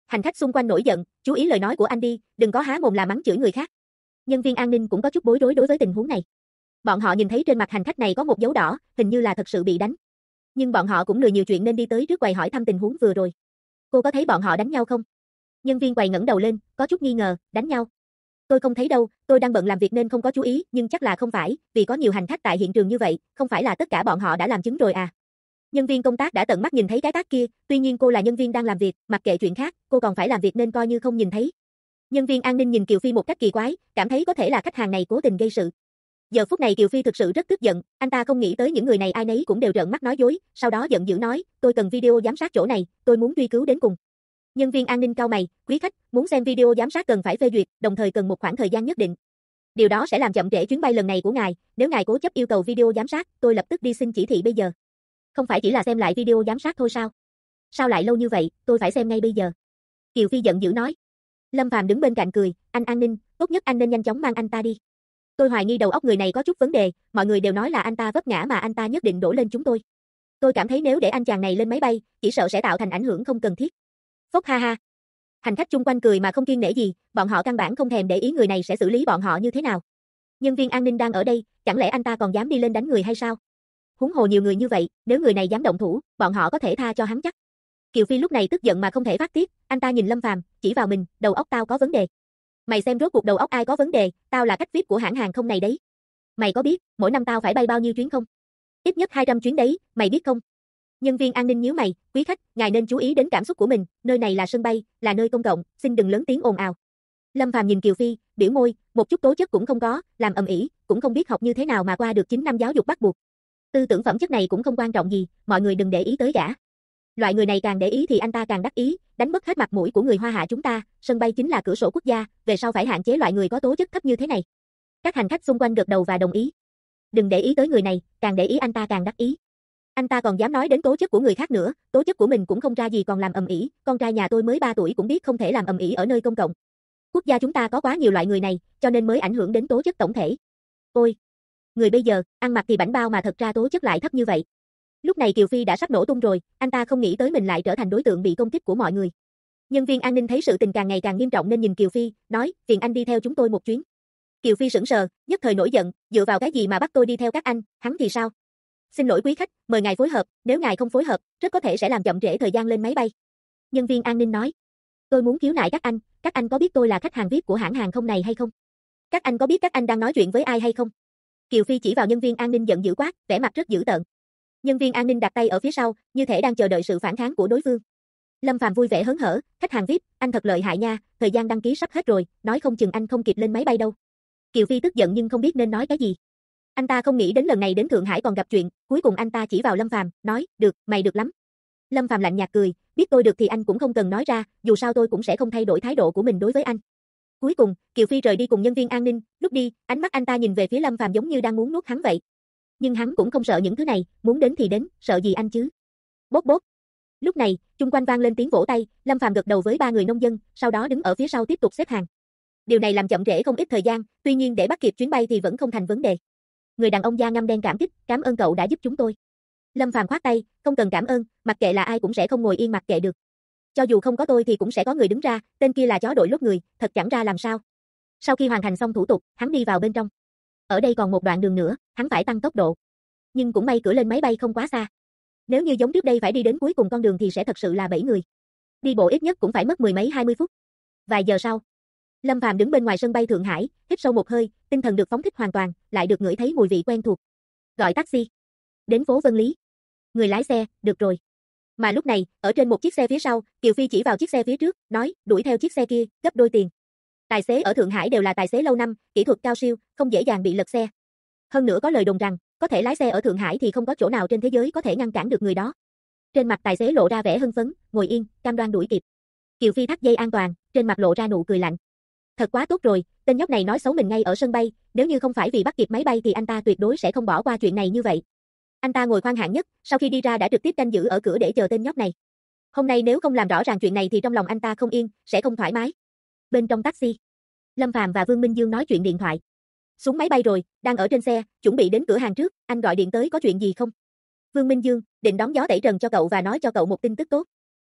Hành khách xung quanh nổi giận, chú ý lời nói của anh đi, đừng có há mồm là mắng chửi người khác. Nhân viên an ninh cũng có chút bối rối đối với tình huống này. Bọn họ nhìn thấy trên mặt hành khách này có một dấu đỏ, hình như là thật sự bị đánh. Nhưng bọn họ cũng lười nhiều chuyện nên đi tới trước quầy hỏi thăm tình huống vừa rồi. Cô có thấy bọn họ đánh nhau không? Nhân viên quầy ngẩng đầu lên, có chút nghi ngờ, đánh nhau. Tôi không thấy đâu, tôi đang bận làm việc nên không có chú ý, nhưng chắc là không phải, vì có nhiều hành khách tại hiện trường như vậy, không phải là tất cả bọn họ đã làm chứng rồi à? Nhân viên công tác đã tận mắt nhìn thấy cái tác kia, tuy nhiên cô là nhân viên đang làm việc, mặc kệ chuyện khác, cô còn phải làm việc nên coi như không nhìn thấy. Nhân viên an ninh nhìn Kiều Phi một cách kỳ quái, cảm thấy có thể là khách hàng này cố tình gây sự. Giờ phút này Kiều Phi thực sự rất tức giận, anh ta không nghĩ tới những người này ai nấy cũng đều trợn mắt nói dối, sau đó giận dữ nói, tôi cần video giám sát chỗ này, tôi muốn truy cứu đến cùng. Nhân viên an ninh cau mày, quý khách, muốn xem video giám sát cần phải phê duyệt, đồng thời cần một khoảng thời gian nhất định. Điều đó sẽ làm chậm trễ chuyến bay lần này của ngài, nếu ngài cố chấp yêu cầu video giám sát, tôi lập tức đi xin chỉ thị bây giờ. Không phải chỉ là xem lại video giám sát thôi sao? Sao lại lâu như vậy, tôi phải xem ngay bây giờ. Kiều Phi giận dữ nói. Lâm Phàm đứng bên cạnh cười, anh an ninh, tốt nhất anh nên nhanh chóng mang anh ta đi. Tôi hoài nghi đầu óc người này có chút vấn đề, mọi người đều nói là anh ta vấp ngã mà anh ta nhất định đổ lên chúng tôi. Tôi cảm thấy nếu để anh chàng này lên máy bay, chỉ sợ sẽ tạo thành ảnh hưởng không cần thiết. Phốc ha ha. Hành khách chung quanh cười mà không kiêng nể gì, bọn họ căn bản không thèm để ý người này sẽ xử lý bọn họ như thế nào. Nhân viên an ninh đang ở đây, chẳng lẽ anh ta còn dám đi lên đánh người hay sao? Huống hồ nhiều người như vậy, nếu người này dám động thủ, bọn họ có thể tha cho hắn chắc. Kiều Phi lúc này tức giận mà không thể phát tiết, anh ta nhìn Lâm Phàm, chỉ vào mình, đầu óc tao có vấn đề. Mày xem rốt cuộc đầu óc ai có vấn đề, tao là khách VIP của hãng hàng không này đấy. Mày có biết, mỗi năm tao phải bay bao nhiêu chuyến không? Ít nhất 200 chuyến đấy, mày biết không? Nhân viên an ninh nhíu mày, quý khách, ngài nên chú ý đến cảm xúc của mình, nơi này là sân bay, là nơi công cộng, xin đừng lớn tiếng ồn ào. Lâm Phàm nhìn Kiều Phi, biểu môi, một chút tố chất cũng không có, làm ầm ĩ, cũng không biết học như thế nào mà qua được 9 năm giáo dục bắt buộc. Tư tưởng phẩm chất này cũng không quan trọng gì, mọi người đừng để ý tới gã. Loại người này càng để ý thì anh ta càng đắc ý, đánh mất hết mặt mũi của người Hoa Hạ chúng ta, sân bay chính là cửa sổ quốc gia, về sau phải hạn chế loại người có tố chất thấp như thế này. Các hành khách xung quanh gật đầu và đồng ý. Đừng để ý tới người này, càng để ý anh ta càng đắc ý. Anh ta còn dám nói đến tố chất của người khác nữa, tố chất của mình cũng không ra gì còn làm ầm ĩ, con trai nhà tôi mới 3 tuổi cũng biết không thể làm ầm ĩ ở nơi công cộng. Quốc gia chúng ta có quá nhiều loại người này, cho nên mới ảnh hưởng đến tố chất tổng thể. Ôi, người bây giờ, ăn mặc thì bảnh bao mà thật ra tố chất lại thấp như vậy. Lúc này Kiều Phi đã sắp nổ tung rồi, anh ta không nghĩ tới mình lại trở thành đối tượng bị công kích của mọi người. Nhân viên an ninh thấy sự tình càng ngày càng nghiêm trọng nên nhìn Kiều Phi, nói, phiền anh đi theo chúng tôi một chuyến. Kiều Phi sững sờ, nhất thời nổi giận, dựa vào cái gì mà bắt tôi đi theo các anh, hắn thì sao? Xin lỗi quý khách, mời ngài phối hợp, nếu ngài không phối hợp, rất có thể sẽ làm chậm trễ thời gian lên máy bay. Nhân viên an ninh nói, tôi muốn khiếu nại các anh có biết tôi là khách hàng VIP của hãng hàng không này hay không? Các anh có biết các anh đang nói chuyện với ai hay không? Kiều Phi chỉ vào nhân viên an ninh giận dữ quát, vẻ mặt rất dữ tợn. Nhân viên an ninh đặt tay ở phía sau, như thể đang chờ đợi sự phản kháng của đối phương. Lâm Phàm vui vẻ hớn hở, khách hàng VIP, anh thật lợi hại nha, thời gian đăng ký sắp hết rồi, nói không chừng anh không kịp lên máy bay đâu. Kiều Phi tức giận nhưng không biết nên nói cái gì. Anh ta không nghĩ đến lần này đến Thượng Hải còn gặp chuyện, cuối cùng anh ta chỉ vào Lâm Phàm, nói, được, mày được lắm. Lâm Phàm lạnh nhạt cười, biết tôi được thì anh cũng không cần nói ra, dù sao tôi cũng sẽ không thay đổi thái độ của mình đối với anh. Cuối cùng, Kiều Phi rời đi cùng nhân viên an ninh, lúc đi, ánh mắt anh ta nhìn về phía Lâm Phàm giống như đang muốn nuốt hắn vậy. Nhưng hắn cũng không sợ những thứ này, muốn đến thì đến, sợ gì anh chứ. Bốp bốp. Lúc này, chung quanh vang lên tiếng vỗ tay, Lâm Phàm gật đầu với 3 người nông dân, sau đó đứng ở phía sau tiếp tục xếp hàng. Điều này làm chậm trễ không ít thời gian, tuy nhiên để bắt kịp chuyến bay thì vẫn không thành vấn đề. Người đàn ông da ngăm đen cảm kích, cảm ơn cậu đã giúp chúng tôi. Lâm Phàm khoát tay, không cần cảm ơn, mặc kệ là ai cũng sẽ không ngồi yên mặc kệ được. Cho dù không có tôi thì cũng sẽ có người đứng ra, tên kia là chó đội lốt người, thật chẳng ra làm sao. Sau khi hoàn thành xong thủ tục, hắn đi vào bên trong. Ở đây còn một đoạn đường nữa, hắn phải tăng tốc độ. Nhưng cũng may cửa lên máy bay không quá xa. Nếu như giống trước đây phải đi đến cuối cùng con đường thì sẽ thật sự là 7 người. Đi bộ ít nhất cũng phải mất 10 mấy 20 phút. Vài giờ sau, Lâm Phàm đứng bên ngoài sân bay Thượng Hải, hít sâu một hơi, tinh thần được phóng thích hoàn toàn, lại được ngửi thấy mùi vị quen thuộc. Gọi taxi. Đến phố Vân Lý. Người lái xe, được rồi. Mà lúc này, ở trên một chiếc xe phía sau, Kiều Phi chỉ vào chiếc xe phía trước, nói, đuổi theo chiếc xe kia, gấp đôi tiền. Tài xế ở Thượng Hải đều là tài xế lâu năm, kỹ thuật cao siêu, không dễ dàng bị lật xe. Hơn nữa có lời đồn rằng, có thể lái xe ở Thượng Hải thì không có chỗ nào trên thế giới có thể ngăn cản được người đó. Trên mặt tài xế lộ ra vẻ hưng phấn, ngồi yên, cam đoan đuổi kịp. Kiều Phi thắt dây an toàn, trên mặt lộ ra nụ cười lạnh. Thật quá tốt rồi, tên nhóc này nói xấu mình ngay ở sân bay, nếu như không phải vì bắt kịp máy bay thì anh ta tuyệt đối sẽ không bỏ qua chuyện này như vậy. Anh ta ngồi khoang hạng nhất, sau khi đi ra đã trực tiếp canh giữ ở cửa để chờ tên nhóc này. Hôm nay nếu không làm rõ ràng chuyện này thì trong lòng anh ta không yên, sẽ không thoải mái. Bên trong taxi, Lâm Phàm và Vương Minh Dương nói chuyện điện thoại. Xuống máy bay rồi, đang ở trên xe, chuẩn bị đến cửa hàng trước, anh gọi điện tới có chuyện gì không? Vương Minh Dương, định đón gió tẩy trần cho cậu và nói cho cậu một tin tức tốt.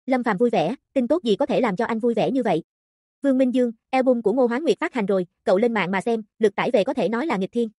Lâm Phàm vui vẻ, tin tốt gì có thể làm cho anh vui vẻ như vậy. Vương Minh Dương, album của Ngô Hoán Nguyệt phát hành rồi, cậu lên mạng mà xem, lượt tải về có thể nói là nghịch thiên.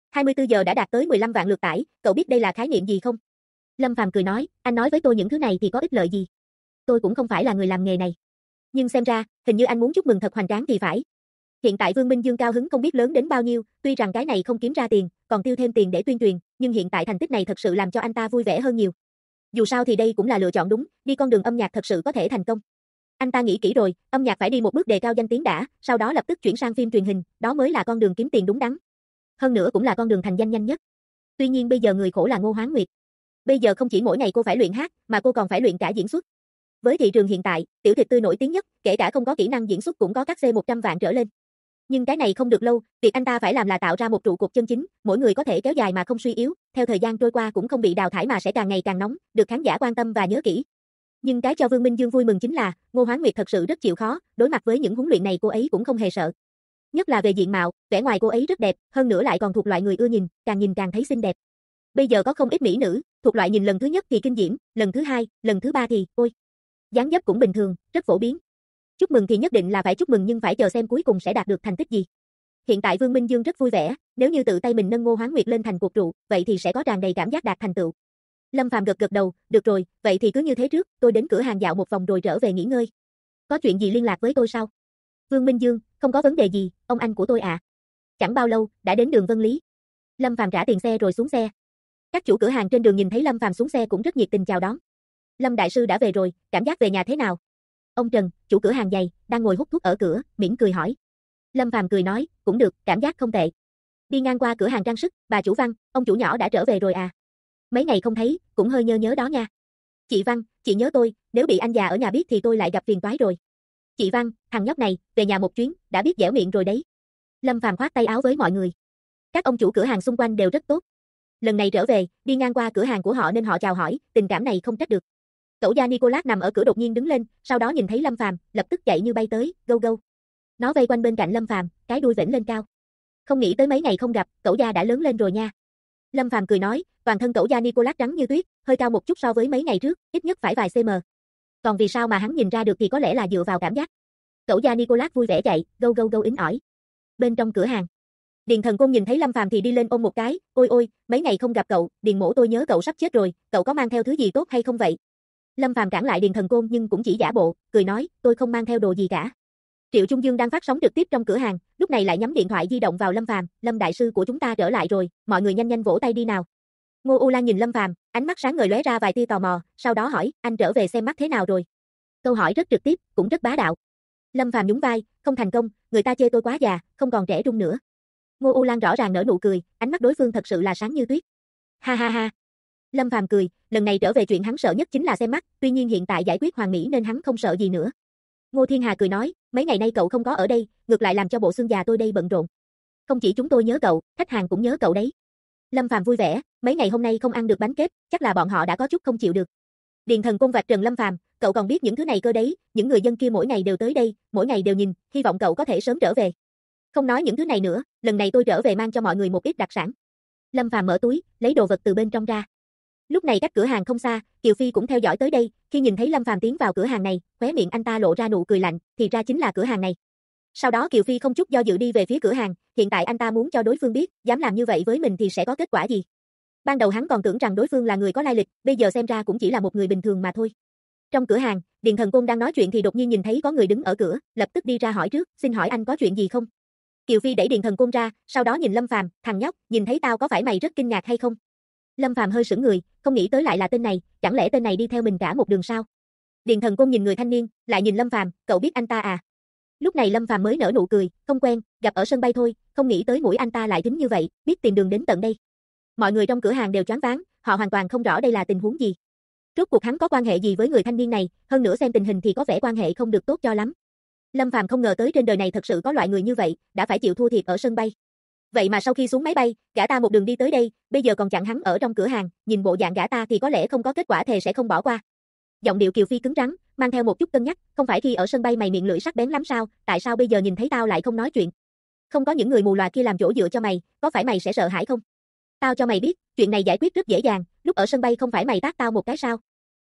24 giờ đã đạt tới 15 vạn lượt tải, cậu biết đây là khái niệm gì không? Lâm Phàm cười nói, anh nói với tôi những thứ này thì có ích lợi gì? Tôi cũng không phải là người làm nghề này. Nhưng xem ra, hình như anh muốn chúc mừng thật hoành tráng thì phải. Hiện tại Vương Minh Dương cao hứng không biết lớn đến bao nhiêu, tuy rằng cái này không kiếm ra tiền, còn tiêu thêm tiền để tuyên truyền, nhưng hiện tại thành tích này thật sự làm cho anh ta vui vẻ hơn nhiều. Dù sao thì đây cũng là lựa chọn đúng, đi con đường âm nhạc thật sự có thể thành công. Anh ta nghĩ kỹ rồi, âm nhạc phải đi một bước đề cao danh tiếng đã, sau đó lập tức chuyển sang phim truyền hình, đó mới là con đường kiếm tiền đúng đắn. Hơn nữa cũng là con đường thành danh nhanh nhất. Tuy nhiên bây giờ người khổ là Ngô Hoán Nguyệt. Bây giờ không chỉ mỗi ngày cô phải luyện hát, mà cô còn phải luyện cả diễn xuất. Với thị trường hiện tại, tiểu thịt tươi nổi tiếng nhất, kể cả không có kỹ năng diễn xuất cũng có các C 100 vạn trở lên. Nhưng cái này không được lâu, việc anh ta phải làm là tạo ra một trụ cột chân chính, mỗi người có thể kéo dài mà không suy yếu, theo thời gian trôi qua cũng không bị đào thải mà sẽ càng ngày càng nóng, được khán giả quan tâm và nhớ kỹ. Nhưng cái cho Vương Minh Dương vui mừng chính là, Ngô Hoán Nguyệt thật sự rất chịu khó, đối mặt với những huấn luyện này cô ấy cũng không hề sợ. Nhất là về diện mạo, vẻ ngoài cô ấy rất đẹp, hơn nữa lại còn thuộc loại người ưa nhìn càng thấy xinh đẹp. Bây giờ có không ít mỹ nữ, thuộc loại nhìn lần thứ nhất thì kinh diễm, lần thứ hai, lần thứ ba thì, ôi. Dáng dấp cũng bình thường, rất phổ biến. Chúc mừng thì nhất định là phải chúc mừng nhưng phải chờ xem cuối cùng sẽ đạt được thành tích gì. Hiện tại Vương Minh Dương rất vui vẻ, nếu như tự tay mình nâng Ngô Hoán Nguyệt lên thành cột trụ, vậy thì sẽ có tràn đầy cảm giác đạt thành tựu. Lâm Phàm gật đầu, được rồi, vậy thì cứ như thế trước, tôi đến cửa hàng dạo một vòng rồi trở về nghỉ ngơi. Có chuyện gì liên lạc với tôi sao? Vương Minh Dương, không có vấn đề gì, ông anh của tôi ạ. Chẳng bao lâu, đã đến đường Vân Lý. Lâm Phàm trả tiền xe rồi xuống xe. Các chủ cửa hàng trên đường nhìn thấy Lâm Phàm xuống xe cũng rất nhiệt tình chào đón. Lâm đại sư đã về rồi, cảm giác về nhà thế nào? Ông Trần, chủ cửa hàng giày, đang ngồi hút thuốc ở cửa, mỉm cười hỏi. Lâm Phàm cười nói, cũng được, cảm giác không tệ. Đi ngang qua cửa hàng trang sức, bà chủ Văn, ông chủ nhỏ đã trở về rồi à? Mấy ngày không thấy, cũng hơi nhớ đó nha. Chị Văn, chị nhớ tôi, nếu bị anh già ở nhà biết thì tôi lại gặp phiền toái rồi. Chị Văn, thằng nhóc này, về nhà một chuyến, đã biết dẻo miệng rồi đấy. Lâm Phàm khoát tay áo với mọi người. Các ông chủ cửa hàng xung quanh đều rất tốt. Lần này trở về, đi ngang qua cửa hàng của họ nên họ chào hỏi, tình cảm này không trách được. Cậu gia Nicolas nằm ở cửa đột nhiên đứng lên, sau đó nhìn thấy Lâm Phàm, lập tức chạy như bay tới, gâu gâu. Nó vây quanh bên cạnh Lâm Phàm, cái đuôi vểnh lên cao. Không nghĩ tới mấy ngày không gặp, cậu gia đã lớn lên rồi nha. Lâm Phàm cười nói, toàn thân cậu gia Nicolas trắng như tuyết, hơi cao một chút so với mấy ngày trước, ít nhất phải vài cm. Còn vì sao mà hắn nhìn ra được thì có lẽ là dựa vào cảm giác. Cậu gia Nicolas vui vẻ chạy, gâu gâu gâu ính ỏi. Bên trong cửa hàng, Điền Thần Côn nhìn thấy Lâm Phàm thì đi lên ôm một cái, ôi ôi, mấy ngày không gặp cậu, Điền mỗ tôi nhớ cậu sắp chết rồi, cậu có mang theo thứ gì tốt hay không vậy? Lâm Phàm cản lại Điền Thần Côn nhưng cũng chỉ giả bộ, cười nói, tôi không mang theo đồ gì cả. Triệu Trung Dương đang phát sóng trực tiếp trong cửa hàng, lúc này lại nhắm điện thoại di động vào Lâm Phàm, Lâm đại sư của chúng ta trở lại rồi, mọi người nhanh nhanh vỗ tay đi nào. Ngô U Lan nhìn Lâm Phàm, ánh mắt sáng ngời lóe ra vài tia tò mò, sau đó hỏi, anh trở về xem mắt thế nào rồi? Câu hỏi rất trực tiếp, cũng rất bá đạo. Lâm Phàm nhún vai, không thành công, người ta chê tôi quá già, không còn trẻ trung nữa. Ngô U Lan rõ ràng nở nụ cười, ánh mắt đối phương thật sự là sáng như tuyết. Ha ha ha. Lâm Phàm cười, lần này trở về chuyện hắn sợ nhất chính là xem mắt, tuy nhiên hiện tại giải quyết hoàn mỹ nên hắn không sợ gì nữa. Ngô Thiên Hà cười nói, mấy ngày nay cậu không có ở đây, ngược lại làm cho bộ xương già tôi đây bận rộn. Không chỉ chúng tôi nhớ cậu, khách hàng cũng nhớ cậu đấy. Lâm Phàm vui vẻ, mấy ngày hôm nay không ăn được bánh kếp, chắc là bọn họ đã có chút không chịu được. Điền Thần Côn vạch trần Lâm Phàm, cậu còn biết những thứ này cơ đấy, những người dân kia mỗi ngày đều tới đây, mỗi ngày đều nhìn, hy vọng cậu có thể sớm trở về. Không nói những thứ này nữa, lần này tôi trở về mang cho mọi người một ít đặc sản. Lâm Phàm mở túi, lấy đồ vật từ bên trong ra. Lúc này cách cửa hàng không xa, Kiều Phi cũng theo dõi tới đây, khi nhìn thấy Lâm Phàm tiến vào cửa hàng này, khóe miệng anh ta lộ ra nụ cười lạnh, thì ra chính là cửa hàng này. Sau đó Kiều Phi không chút do dự đi về phía cửa hàng, hiện tại anh ta muốn cho đối phương biết, dám làm như vậy với mình thì sẽ có kết quả gì. Ban đầu hắn còn tưởng rằng đối phương là người có lai lịch, bây giờ xem ra cũng chỉ là một người bình thường mà thôi. Trong cửa hàng, Điền Thần Côn đang nói chuyện thì đột nhiên nhìn thấy có người đứng ở cửa, lập tức đi ra hỏi trước, xin hỏi anh có chuyện gì không? Kiều Phi đẩy Điền Thần Côn ra, sau đó nhìn Lâm Phàm, thằng nhóc, nhìn thấy tao có phải mày rất kinh ngạc hay không? Lâm Phàm hơi sững người, không nghĩ tới lại là tên này, chẳng lẽ tên này đi theo mình cả một đường sao? Điền Thần Côn nhìn người thanh niên, lại nhìn Lâm Phàm, cậu biết anh ta à? Lúc này Lâm Phàm mới nở nụ cười, không quen, gặp ở sân bay thôi, không nghĩ tới mũi anh ta lại thính như vậy, biết tìm đường đến tận đây. Mọi người trong cửa hàng đều choáng váng, họ hoàn toàn không rõ đây là tình huống gì. Rốt cuộc hắn có quan hệ gì với người thanh niên này, hơn nữa xem tình hình thì có vẻ quan hệ không được tốt cho lắm. Lâm Phàm không ngờ tới trên đời này thật sự có loại người như vậy, đã phải chịu thua thiệt ở sân bay. Vậy mà sau khi xuống máy bay, gã ta một đường đi tới đây, bây giờ còn chặn hắn ở trong cửa hàng, nhìn bộ dạng gã ta thì có lẽ không có kết quả thề sẽ không bỏ qua. Giọng điệu Kiều Phi cứng rắn, mang theo một chút cân nhắc, không phải khi ở sân bay mày miệng lưỡi sắc bén lắm sao, tại sao bây giờ nhìn thấy tao lại không nói chuyện? Không có những người mù loà kia làm chỗ dựa cho mày, có phải mày sẽ sợ hãi không? Tao cho mày biết, chuyện này giải quyết rất dễ dàng, lúc ở sân bay không phải mày tát tao một cái sao?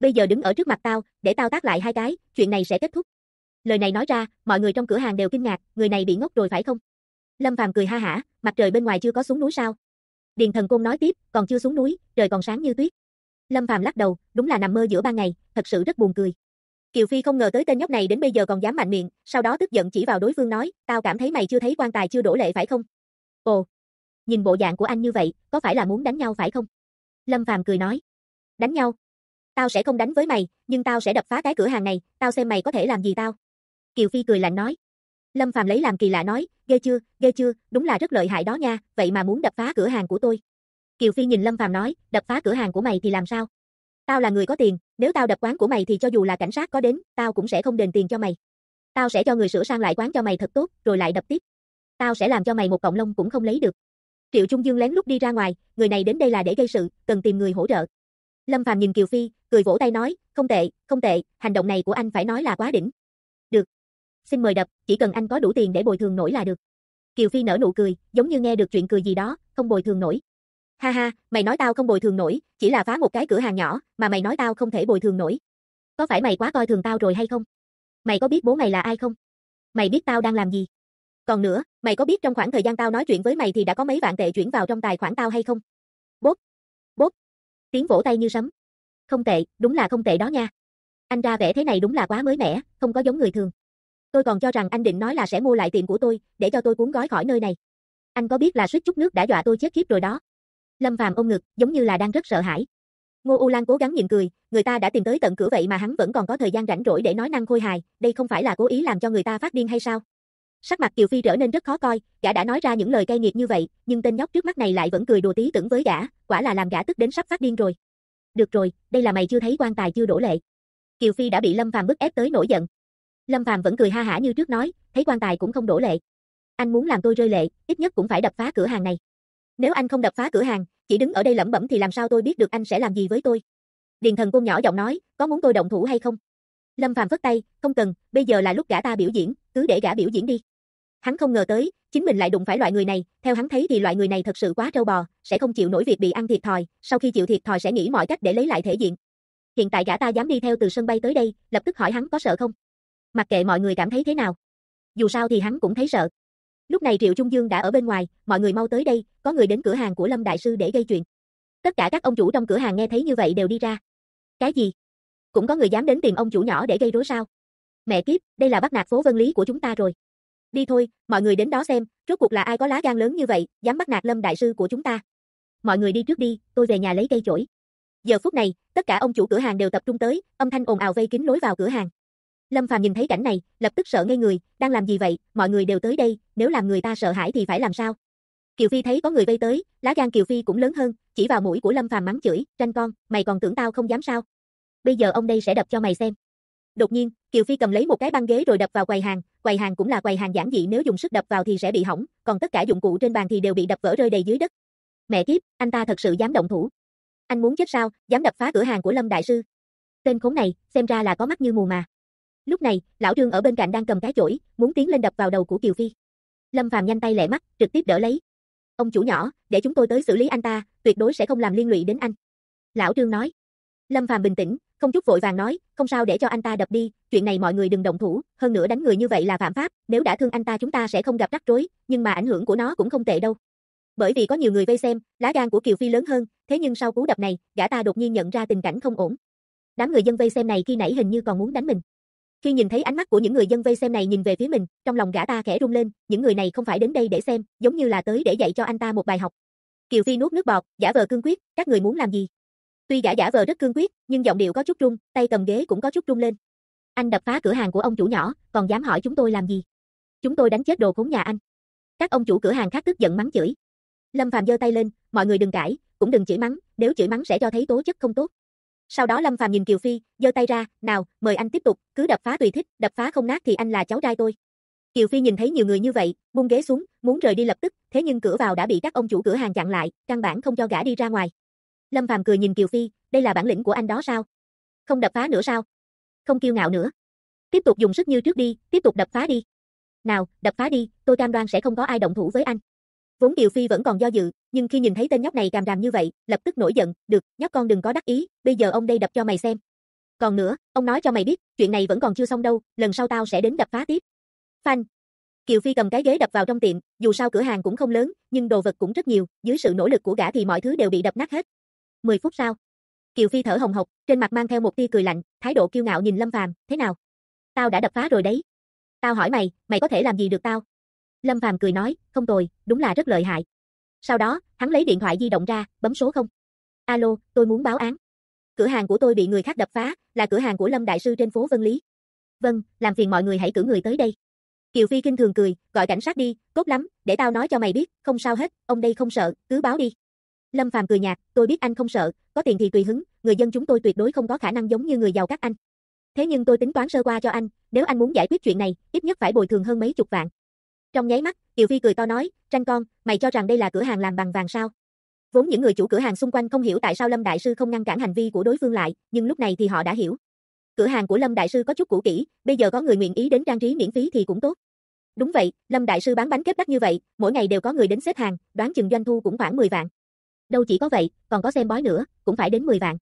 Bây giờ đứng ở trước mặt tao, để tao tát lại 2 cái, chuyện này sẽ kết thúc. Lời này nói ra, mọi người trong cửa hàng đều kinh ngạc, người này bị ngốc rồi phải không? Lâm Phàm cười ha hả, mặt trời bên ngoài chưa có xuống núi sao? Điền Thần Côn nói tiếp, còn chưa xuống núi, trời còn sáng như tuyết. Lâm Phàm lắc đầu, đúng là nằm mơ giữa ban ngày, thật sự rất buồn cười. Kiều Phi không ngờ tới tên nhóc này đến bây giờ còn dám mạnh miệng, sau đó tức giận chỉ vào đối phương nói, tao cảm thấy mày chưa thấy quan tài chưa đổ lệ phải không? Ồ, nhìn bộ dạng của anh như vậy, có phải là muốn đánh nhau phải không? Lâm Phàm cười nói, đánh nhau? Tao sẽ không đánh với mày, nhưng tao sẽ đập phá cái cửa hàng này, tao xem mày có thể làm gì tao. Kiều Phi cười lạnh nói. Lâm Phàm lấy làm kỳ lạ nói, ghê chưa, đúng là rất lợi hại đó nha, vậy mà muốn đập phá cửa hàng của tôi. Kiều Phi nhìn Lâm Phàm nói, đập phá cửa hàng của mày thì làm sao? Tao là người có tiền, nếu tao đập quán của mày thì cho dù là cảnh sát có đến, tao cũng sẽ không đền tiền cho mày. Tao sẽ cho người sửa sang lại quán cho mày thật tốt, rồi lại đập tiếp. Tao sẽ làm cho mày một cọng lông cũng không lấy được. Triệu Trung Dương lén lút đi ra ngoài, người này đến đây là để gây sự, cần tìm người hỗ trợ. Lâm Phàm nhìn Kiều Phi, cười vỗ tay nói, không tệ, hành động này của anh phải nói là quá đỉnh. Được. Xin mời đập, chỉ cần anh có đủ tiền để bồi thường nổi là được. Kiều Phi nở nụ cười, giống như nghe được chuyện cười gì đó, không bồi thường nổi. Ha ha, mày nói tao không bồi thường nổi, chỉ là phá một cái cửa hàng nhỏ, mà mày nói tao không thể bồi thường nổi. Có phải mày quá coi thường tao rồi hay không? Mày có biết bố mày là ai không? Mày biết tao đang làm gì? Còn nữa, mày có biết trong khoảng thời gian tao nói chuyện với mày thì đã có mấy vạn tệ chuyển vào trong tài khoản tao hay không? Bốp, bốp, tiếng vỗ tay như sấm. Không tệ, đúng là không tệ đó nha. Anh ra vẻ thế này đúng là quá mới mẻ, không có giống người thường. Tôi còn cho rằng anh định nói là sẽ mua lại tiệm của tôi, để cho tôi cuốn gói khỏi nơi này. Anh có biết là suýt chút nước đã dọa tôi chết khiếp rồi đó. Lâm Phàm ôm ngực, giống như là đang rất sợ hãi. Ngô U Lan cố gắng nhịn cười, người ta đã tìm tới tận cửa vậy mà hắn vẫn còn có thời gian rảnh rỗi để nói năng khôi hài, đây không phải là cố ý làm cho người ta phát điên hay sao? Sắc mặt Kiều Phi trở nên rất khó coi, gã đã nói ra những lời cay nghiệt như vậy, nhưng tên nhóc trước mắt này lại vẫn cười đùa tí tưởng với gã, quả là làm gã tức đến sắp phát điên rồi. Được rồi, đây là mày chưa thấy quan tài chưa đổ lệ. Kiều Phi đã bị Lâm Phàm bức ép tới nổi giận. Lâm Phàm vẫn cười ha hả như trước nói, thấy quan tài cũng không đổ lệ. Anh muốn làm tôi rơi lệ, ít nhất cũng phải đập phá cửa hàng này. Nếu anh không đập phá cửa hàng, chỉ đứng ở đây lẩm bẩm thì làm sao tôi biết được anh sẽ làm gì với tôi? Điền Thần Côn nhỏ giọng nói, có muốn tôi động thủ hay không? Lâm Phàm phất tay, không cần, bây giờ là lúc gã ta biểu diễn, cứ để gã biểu diễn đi. Hắn không ngờ tới, chính mình lại đụng phải loại người này, theo hắn thấy thì loại người này thật sự quá trâu bò, sẽ không chịu nổi việc bị ăn thiệt thòi, sau khi chịu thiệt thòi sẽ nghĩ mọi cách để lấy lại thể diện. Hiện tại gã ta dám đi theo từ sân bay tới đây, lập tức hỏi hắn có sợ không? Mặc kệ mọi người cảm thấy thế nào. Dù sao thì hắn cũng thấy sợ. Lúc này Triệu Trung Dương đã ở bên ngoài, mọi người mau tới đây, có người đến cửa hàng của Lâm Đại Sư để gây chuyện. Tất cả các ông chủ trong cửa hàng nghe thấy như vậy đều đi ra. Cái gì? Cũng có người dám đến tìm ông chủ nhỏ để gây rối sao? Mẹ kiếp, đây là bắt nạt phố Vân Lý của chúng ta rồi. Đi thôi, mọi người đến đó xem, rốt cuộc là ai có lá gan lớn như vậy, dám bắt nạt Lâm Đại Sư của chúng ta. Mọi người đi trước đi, tôi về nhà lấy cây chổi. Giờ phút này, tất cả ông chủ cửa hàng đều tập trung tới, âm thanh ồn ào vây kín lối vào cửa hàng. Lâm Phàm nhìn thấy cảnh này, lập tức sợ ngây người, đang làm gì vậy, mọi người đều tới đây, nếu làm người ta sợ hãi thì phải làm sao? Kiều Phi thấy có người vây tới, lá gan Kiều Phi cũng lớn hơn, chỉ vào mũi của Lâm Phàm mắng chửi, tranh con, mày còn tưởng tao không dám sao? Bây giờ ông đây sẽ đập cho mày xem. Đột nhiên, Kiều Phi cầm lấy một cái băng ghế rồi đập vào quầy hàng cũng là quầy hàng giản dị nếu dùng sức đập vào thì sẽ bị hỏng, còn tất cả dụng cụ trên bàn thì đều bị đập vỡ rơi đầy dưới đất. Mẹ kiếp, anh ta thật sự dám động thủ. Anh muốn chết sao, dám đập phá cửa hàng của Lâm Đại Sư. Tên khốn này, xem ra là có mắt như mù mà. Lúc này, lão Trương ở bên cạnh đang cầm cái chổi, muốn tiến lên đập vào đầu của Kiều Phi. Lâm Phàm nhanh tay lẹ mắt, trực tiếp đỡ lấy. Ông chủ nhỏ, để chúng tôi tới xử lý anh ta, tuyệt đối sẽ không làm liên lụy đến anh. Lão Trương nói. Lâm Phàm bình tĩnh, không chút vội vàng nói, không sao để cho anh ta đập đi, chuyện này mọi người đừng động thủ, hơn nữa đánh người như vậy là phạm pháp, nếu đã thương anh ta chúng ta sẽ không gặp rắc rối, nhưng mà ảnh hưởng của nó cũng không tệ đâu. Bởi vì có nhiều người vây xem, lá gan của Kiều Phi lớn hơn, thế nhưng sau cú đập này, gã ta đột nhiên nhận ra tình cảnh không ổn. Đám người dân vây xem này khi nãy hình như còn muốn đánh mình. Khi nhìn thấy ánh mắt của những người dân vây xem này nhìn về phía mình, trong lòng gã ta khẽ rung lên, những người này không phải đến đây để xem, giống như là tới để dạy cho anh ta một bài học. Kiều Phi nuốt nước bọt, giả vờ cương quyết, các người muốn làm gì? Tuy gã giả vờ rất cương quyết, nhưng giọng điệu có chút run, tay cầm ghế cũng có chút run lên. Anh đập phá cửa hàng của ông chủ nhỏ, còn dám hỏi chúng tôi làm gì? Chúng tôi đánh chết đồ khốn nhà anh. Các ông chủ cửa hàng khác tức giận mắng chửi. Lâm Phàm giơ tay lên, mọi người đừng cãi, cũng đừng chửi mắng, nếu chửi mắng sẽ cho thấy tố chất không tốt. Sau đó Lâm Phàm nhìn Kiều Phi, giơ tay ra, nào, mời anh tiếp tục, cứ đập phá tùy thích, đập phá không nát thì anh là cháu trai tôi. Kiều Phi nhìn thấy nhiều người như vậy, buông ghế xuống, muốn rời đi lập tức, thế nhưng cửa vào đã bị các ông chủ cửa hàng chặn lại, căn bản không cho gã đi ra ngoài. Lâm Phàm cười nhìn Kiều Phi, đây là bản lĩnh của anh đó sao? Không đập phá nữa sao? Không kiêu ngạo nữa. Tiếp tục dùng sức như trước đi, tiếp tục đập phá đi. Nào, đập phá đi, tôi cam đoan sẽ không có ai động thủ với anh. Vốn Kiều Phi vẫn còn do dự, nhưng khi nhìn thấy tên nhóc này càm ràm như vậy, lập tức nổi giận, được, nhóc con đừng có đắc ý, bây giờ ông đây đập cho mày xem. Còn nữa, ông nói cho mày biết, chuyện này vẫn còn chưa xong đâu, lần sau tao sẽ đến đập phá tiếp. Phanh. Kiều Phi cầm cái ghế đập vào trong tiệm, dù sao cửa hàng cũng không lớn, nhưng đồ vật cũng rất nhiều, dưới sự nỗ lực của gã thì mọi thứ đều bị đập nát hết. 10 phút sau, Kiều Phi thở hồng hộc, trên mặt mang theo một tia cười lạnh, thái độ kiêu ngạo nhìn Lâm Phàm, thế nào? Tao đã đập phá rồi đấy. Tao hỏi mày, mày có thể làm gì được tao? Lâm Phàm cười nói, không tồi, đúng là rất lợi hại. Sau đó, hắn lấy điện thoại di động ra, bấm số 0. Alo, tôi muốn báo án. Cửa hàng của tôi bị người khác đập phá, là cửa hàng của Lâm Đại Sư trên phố Vân Lý. Vâng, làm phiền mọi người hãy cử người tới đây. Kiều Phi kinh thường cười, gọi cảnh sát đi, tốt lắm, để tao nói cho mày biết, không sao hết, ông đây không sợ, cứ báo đi. Lâm Phàm cười nhạt, tôi biết anh không sợ, có tiền thì tùy hứng, người dân chúng tôi tuyệt đối không có khả năng giống như người giàu các anh. Thế nhưng tôi tính toán sơ qua cho anh, nếu anh muốn giải quyết chuyện này, ít nhất phải bồi thường hơn mấy chục vạn. Trong nháy mắt, Kiều Phi cười to nói, Tranh con, mày cho rằng đây là cửa hàng làm bằng vàng sao? Vốn những người chủ cửa hàng xung quanh không hiểu tại sao Lâm Đại Sư không ngăn cản hành vi của đối phương lại, nhưng lúc này thì họ đã hiểu. Cửa hàng của Lâm Đại Sư có chút cũ kỹ, bây giờ có người nguyện ý đến trang trí miễn phí thì cũng tốt. Đúng vậy, Lâm Đại Sư bán bánh kép đắt như vậy, mỗi ngày đều có người đến xếp hàng, đoán chừng doanh thu cũng khoảng 10 vạn. Đâu chỉ có vậy, còn có xem bói nữa, cũng phải đến 10 vạn.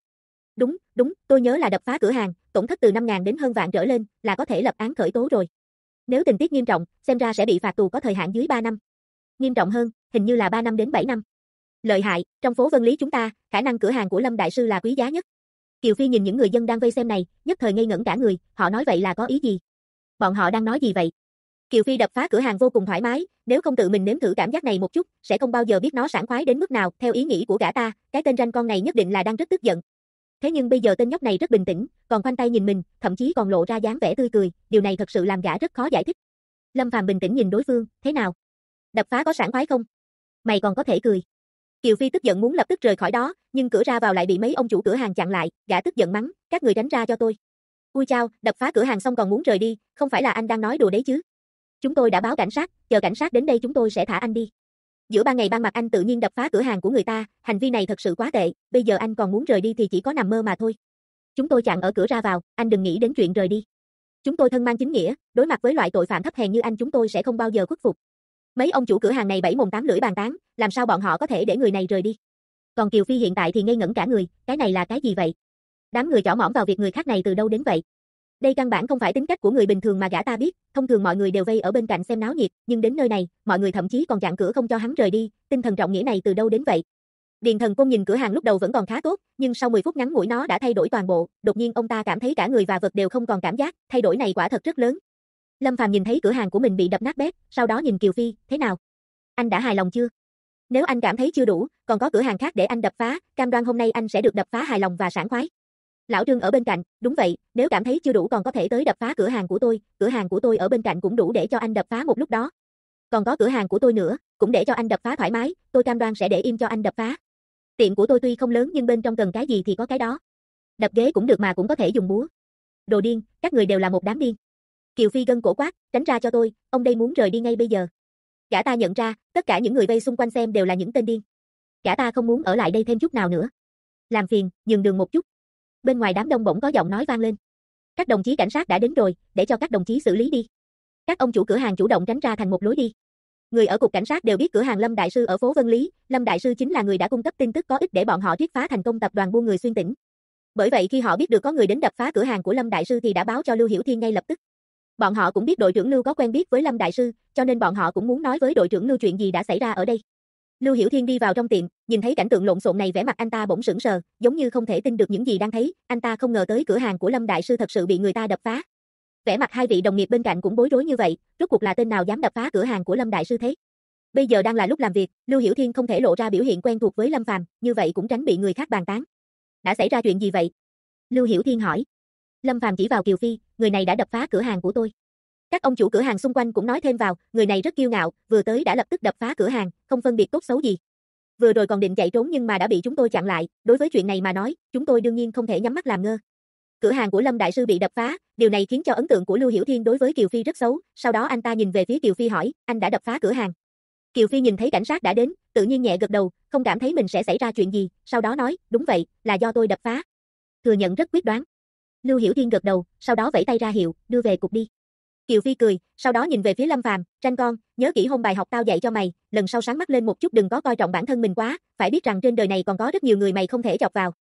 Đúng, tôi nhớ là đập phá cửa hàng, tổn thất từ 5.000 đến hơn vạn trở lên, là có thể lập án khởi tố rồi. Nếu tình tiết nghiêm trọng, xem ra sẽ bị phạt tù có thời hạn dưới 3 năm. Nghiêm trọng hơn, hình như là 3 năm đến 7 năm. Lợi hại, trong phố Vân Lý chúng ta, khả năng cửa hàng của Lâm Đại Sư là quý giá nhất. Kiều Phi nhìn những người dân đang vây xem này, nhất thời ngây ngẩn cả người, họ nói vậy là có ý gì? Bọn họ đang nói gì vậy? Kiều Phi đập phá cửa hàng vô cùng thoải mái, nếu không tự mình nếm thử cảm giác này một chút, sẽ không bao giờ biết nó sảng khoái đến mức nào, theo ý nghĩ của gã ta, cái tên Ranh con này nhất định là đang rất tức giận. Thế nhưng bây giờ tên nhóc này rất bình tĩnh, còn khoanh tay nhìn mình, thậm chí còn lộ ra dáng vẻ tươi cười, điều này thật sự làm gã rất khó giải thích. Lâm Phàm bình tĩnh nhìn đối phương, thế nào? Đập phá có sảng khoái không? Mày còn có thể cười. Kiều Phi tức giận muốn lập tức rời khỏi đó, nhưng cửa ra vào lại bị mấy ông chủ cửa hàng chặn lại, gã tức giận mắng, các người tránh ra cho tôi. Ui chao, đập phá cửa hàng xong còn muốn rời đi, không phải là anh đang nói đùa đấy chứ? Chúng tôi đã báo cảnh sát, chờ cảnh sát đến đây chúng tôi sẽ thả anh đi. Giữa ban ngày ban mặt anh tự nhiên đập phá cửa hàng của người ta, hành vi này thật sự quá tệ, bây giờ anh còn muốn rời đi thì chỉ có nằm mơ mà thôi. Chúng tôi chặn ở cửa ra vào, anh đừng nghĩ đến chuyện rời đi. Chúng tôi thân mang chính nghĩa, đối mặt với loại tội phạm thấp hèn như anh chúng tôi sẽ không bao giờ khuất phục. Mấy ông chủ cửa hàng này bảy mồm tám lưỡi bàn tán, làm sao bọn họ có thể để người này rời đi? Còn Kiều Phi hiện tại thì ngây ngẩn cả người, cái này là cái gì vậy? Đám người chỏ mỏm vào việc người khác này từ đâu đến vậy? Đây căn bản không phải tính cách của người bình thường mà gã ta biết, thông thường mọi người đều vây ở bên cạnh xem náo nhiệt, nhưng đến nơi này, mọi người thậm chí còn chặn cửa không cho hắn rời đi, tinh thần trọng nghĩa này từ đâu đến vậy? Điền Thần Côn nhìn cửa hàng lúc đầu vẫn còn khá tốt, nhưng sau 10 phút ngắn ngủi nó đã thay đổi toàn bộ, đột nhiên ông ta cảm thấy cả người và vật đều không còn cảm giác, thay đổi này quả thật rất lớn. Lâm Phàm nhìn thấy cửa hàng của mình bị đập nát bét, sau đó nhìn Kiều Phi, thế nào? Anh đã hài lòng chưa? Nếu anh cảm thấy chưa đủ, còn có cửa hàng khác để anh đập phá, cam đoan hôm nay anh sẽ được đập phá hài lòng và sảng khoái. Lão Trương ở bên cạnh, đúng vậy, nếu cảm thấy chưa đủ còn có thể tới đập phá cửa hàng của tôi ở bên cạnh cũng đủ để cho anh đập phá một lúc đó. Còn có cửa hàng của tôi nữa, cũng để cho anh đập phá thoải mái, tôi cam đoan sẽ để im cho anh đập phá. Tiệm của tôi tuy không lớn nhưng bên trong cần cái gì thì có cái đó. Đập ghế cũng được mà cũng có thể dùng búa. Đồ điên, các người đều là một đám điên. Kiều Phi gân cổ quát, tránh ra cho tôi, ông đây muốn rời đi ngay bây giờ. Gã ta nhận ra, tất cả những người vây xung quanh xem đều là những tên điên. Gã ta không muốn ở lại đây thêm chút nào nữa. Làm phiền, nhường đường một chút. Bên ngoài đám đông bỗng có giọng nói vang lên. Các đồng chí cảnh sát đã đến rồi, để cho các đồng chí xử lý đi. Các ông chủ cửa hàng chủ động tránh ra thành một lối đi. Người ở cục cảnh sát đều biết cửa hàng Lâm Đại Sư ở phố Vân Lý, Lâm Đại Sư chính là người đã cung cấp tin tức có ích để bọn họ triệt phá thành công tập đoàn buôn người xuyên tỉnh. Bởi vậy khi họ biết được có người đến đập phá cửa hàng của Lâm Đại Sư thì đã báo cho Lưu Hiểu Thiên ngay lập tức. Bọn họ cũng biết đội trưởng Lưu có quen biết với Lâm Đại Sư, cho nên bọn họ cũng muốn nói với đội trưởng Lưu chuyện gì đã xảy ra ở đây. Lưu Hiểu Thiên đi vào trong tiệm, nhìn thấy cảnh tượng lộn xộn này vẻ mặt anh ta bỗng sững sờ, giống như không thể tin được những gì đang thấy, anh ta không ngờ tới cửa hàng của Lâm Đại Sư thật sự bị người ta đập phá. Vẻ mặt hai vị đồng nghiệp bên cạnh cũng bối rối như vậy, rốt cuộc là tên nào dám đập phá cửa hàng của Lâm Đại Sư thế? Bây giờ đang là lúc làm việc, Lưu Hiểu Thiên không thể lộ ra biểu hiện quen thuộc với Lâm Phàm, như vậy cũng tránh bị người khác bàn tán. Đã xảy ra chuyện gì vậy? Lưu Hiểu Thiên hỏi. Lâm Phàm chỉ vào Kiều Phi, người này đã đập phá cửa hàng của tôi. Các ông chủ cửa hàng xung quanh cũng nói thêm vào, người này rất kiêu ngạo, vừa tới đã lập tức đập phá cửa hàng, không phân biệt tốt xấu gì. Vừa rồi còn định chạy trốn nhưng mà đã bị chúng tôi chặn lại, đối với chuyện này mà nói, chúng tôi đương nhiên không thể nhắm mắt làm ngơ. Cửa hàng của Lâm Đại Sư bị đập phá, điều này khiến cho ấn tượng của Lưu Hiểu Thiên đối với Kiều Phi rất xấu, sau đó anh ta nhìn về phía Kiều Phi hỏi, anh đã đập phá cửa hàng. Kiều Phi nhìn thấy cảnh sát đã đến, tự nhiên nhẹ gật đầu, không cảm thấy mình sẽ xảy ra chuyện gì, sau đó nói, đúng vậy, là do tôi đập phá. Thừa nhận rất quyết đoán. Lưu Hiểu Thiên gật đầu, sau đó vẫy tay ra hiệu, đưa về cục đi. Kiều Phi cười, sau đó nhìn về phía Lâm Phàm, Tranh con, nhớ kỹ hôm bài học tao dạy cho mày, lần sau sáng mắt lên một chút đừng có coi trọng bản thân mình quá, phải biết rằng trên đời này còn có rất nhiều người mày không thể chọc vào.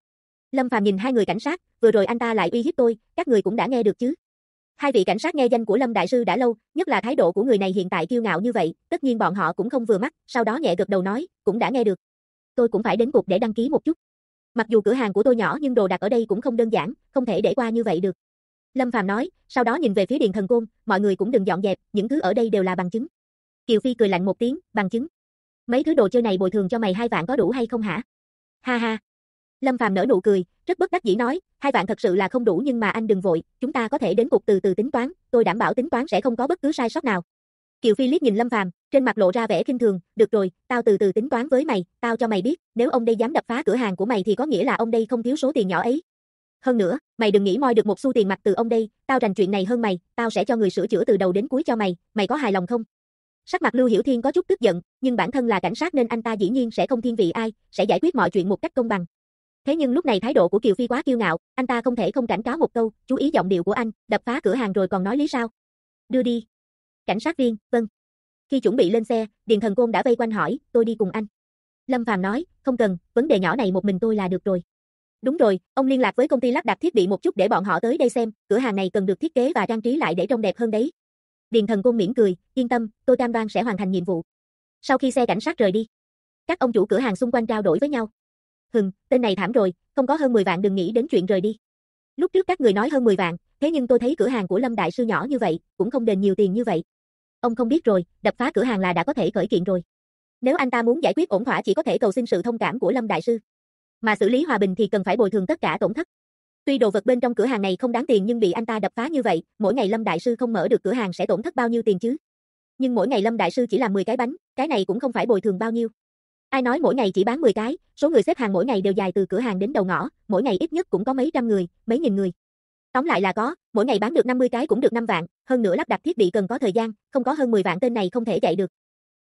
Lâm Phàm nhìn hai người cảnh sát, vừa rồi anh ta lại uy hiếp tôi, các người cũng đã nghe được chứ? Hai vị cảnh sát nghe danh của Lâm đại sư đã lâu, nhất là thái độ của người này hiện tại kiêu ngạo như vậy, tất nhiên bọn họ cũng không vừa mắt, sau đó nhẹ gật đầu nói, cũng đã nghe được. Tôi cũng phải đến cục để đăng ký một chút. Mặc dù cửa hàng của tôi nhỏ nhưng đồ đặt ở đây cũng không đơn giản, không thể để qua như vậy được. Lâm Phàm nói, sau đó nhìn về phía Điền Thần Côn, mọi người cũng đừng dọn dẹp, những thứ ở đây đều là bằng chứng. Kiều Phi cười lạnh một tiếng, bằng chứng. Mấy thứ đồ chơi này bồi thường cho mày 2 vạn có đủ hay không hả? Ha ha. Lâm Phàm nở nụ cười, rất bất đắc dĩ nói, 2 vạn thật sự là không đủ nhưng mà anh đừng vội, chúng ta có thể đến cục từ từ tính toán, tôi đảm bảo tính toán sẽ không có bất cứ sai sót nào. Kiều Phi liếc nhìn Lâm Phàm, trên mặt lộ ra vẻ khinh thường, được rồi, tao từ từ tính toán với mày, tao cho mày biết, nếu ông đây dám đập phá cửa hàng của mày thì có nghĩa là ông đây không thiếu số tiền nhỏ ấy. Hơn nữa, mày đừng nghĩ moi được một xu tiền mặt từ ông đây, tao rành chuyện này hơn mày, tao sẽ cho người sửa chữa từ đầu đến cuối cho mày, mày có hài lòng không? Sắc mặt Lưu Hiểu Thiên có chút tức giận, nhưng bản thân là cảnh sát nên anh ta dĩ nhiên sẽ không thiên vị ai, sẽ giải quyết mọi chuyện một cách công bằng. Thế nhưng lúc này thái độ của Kiều Phi quá kiêu ngạo, anh ta không thể không cảnh cáo một câu, chú ý giọng điệu của anh, đập phá cửa hàng rồi còn nói lý sao? Đưa đi. Cảnh sát viên, vâng. Khi chuẩn bị lên xe, Điền Thần Côn đã vây quanh hỏi, tôi đi cùng anh. Lâm Phàm nói, không cần, vấn đề nhỏ này một mình tôi là được rồi. Đúng rồi, ông liên lạc với công ty lắp đặt thiết bị một chút để bọn họ tới đây xem, cửa hàng này cần được thiết kế và trang trí lại để trông đẹp hơn đấy. Điền Thần Côn mỉm cười, yên tâm, tôi cam đoan sẽ hoàn thành nhiệm vụ. Sau khi xe cảnh sát rời đi, các ông chủ cửa hàng xung quanh trao đổi với nhau. Tên này thảm rồi, không có hơn 10 vạn đừng nghĩ đến chuyện rời đi. Lúc trước các người nói hơn 10 vạn, thế nhưng tôi thấy cửa hàng của Lâm đại sư nhỏ như vậy, cũng không đền nhiều tiền như vậy. Ông không biết rồi, đập phá cửa hàng là đã có thể khởi kiện rồi. Nếu anh ta muốn giải quyết ổn thỏa chỉ có thể cầu xin sự thông cảm của Lâm đại sư. Mà xử lý hòa bình thì cần phải bồi thường tất cả tổn thất. Tuy đồ vật bên trong cửa hàng này không đáng tiền nhưng bị anh ta đập phá như vậy, mỗi ngày Lâm đại sư không mở được cửa hàng sẽ tổn thất bao nhiêu tiền chứ? Nhưng mỗi ngày Lâm đại sư chỉ làm 10 cái bánh, cái này cũng không phải bồi thường bao nhiêu. Ai nói mỗi ngày chỉ bán 10 cái, số người xếp hàng mỗi ngày đều dài từ cửa hàng đến đầu ngõ, mỗi ngày ít nhất cũng có mấy trăm người, mấy nghìn người. Tóm lại là có, mỗi ngày bán được 50 cái cũng được 5 vạn, hơn nữa lắp đặt thiết bị cần có thời gian, không có hơn 10 vạn tên này không thể chạy được.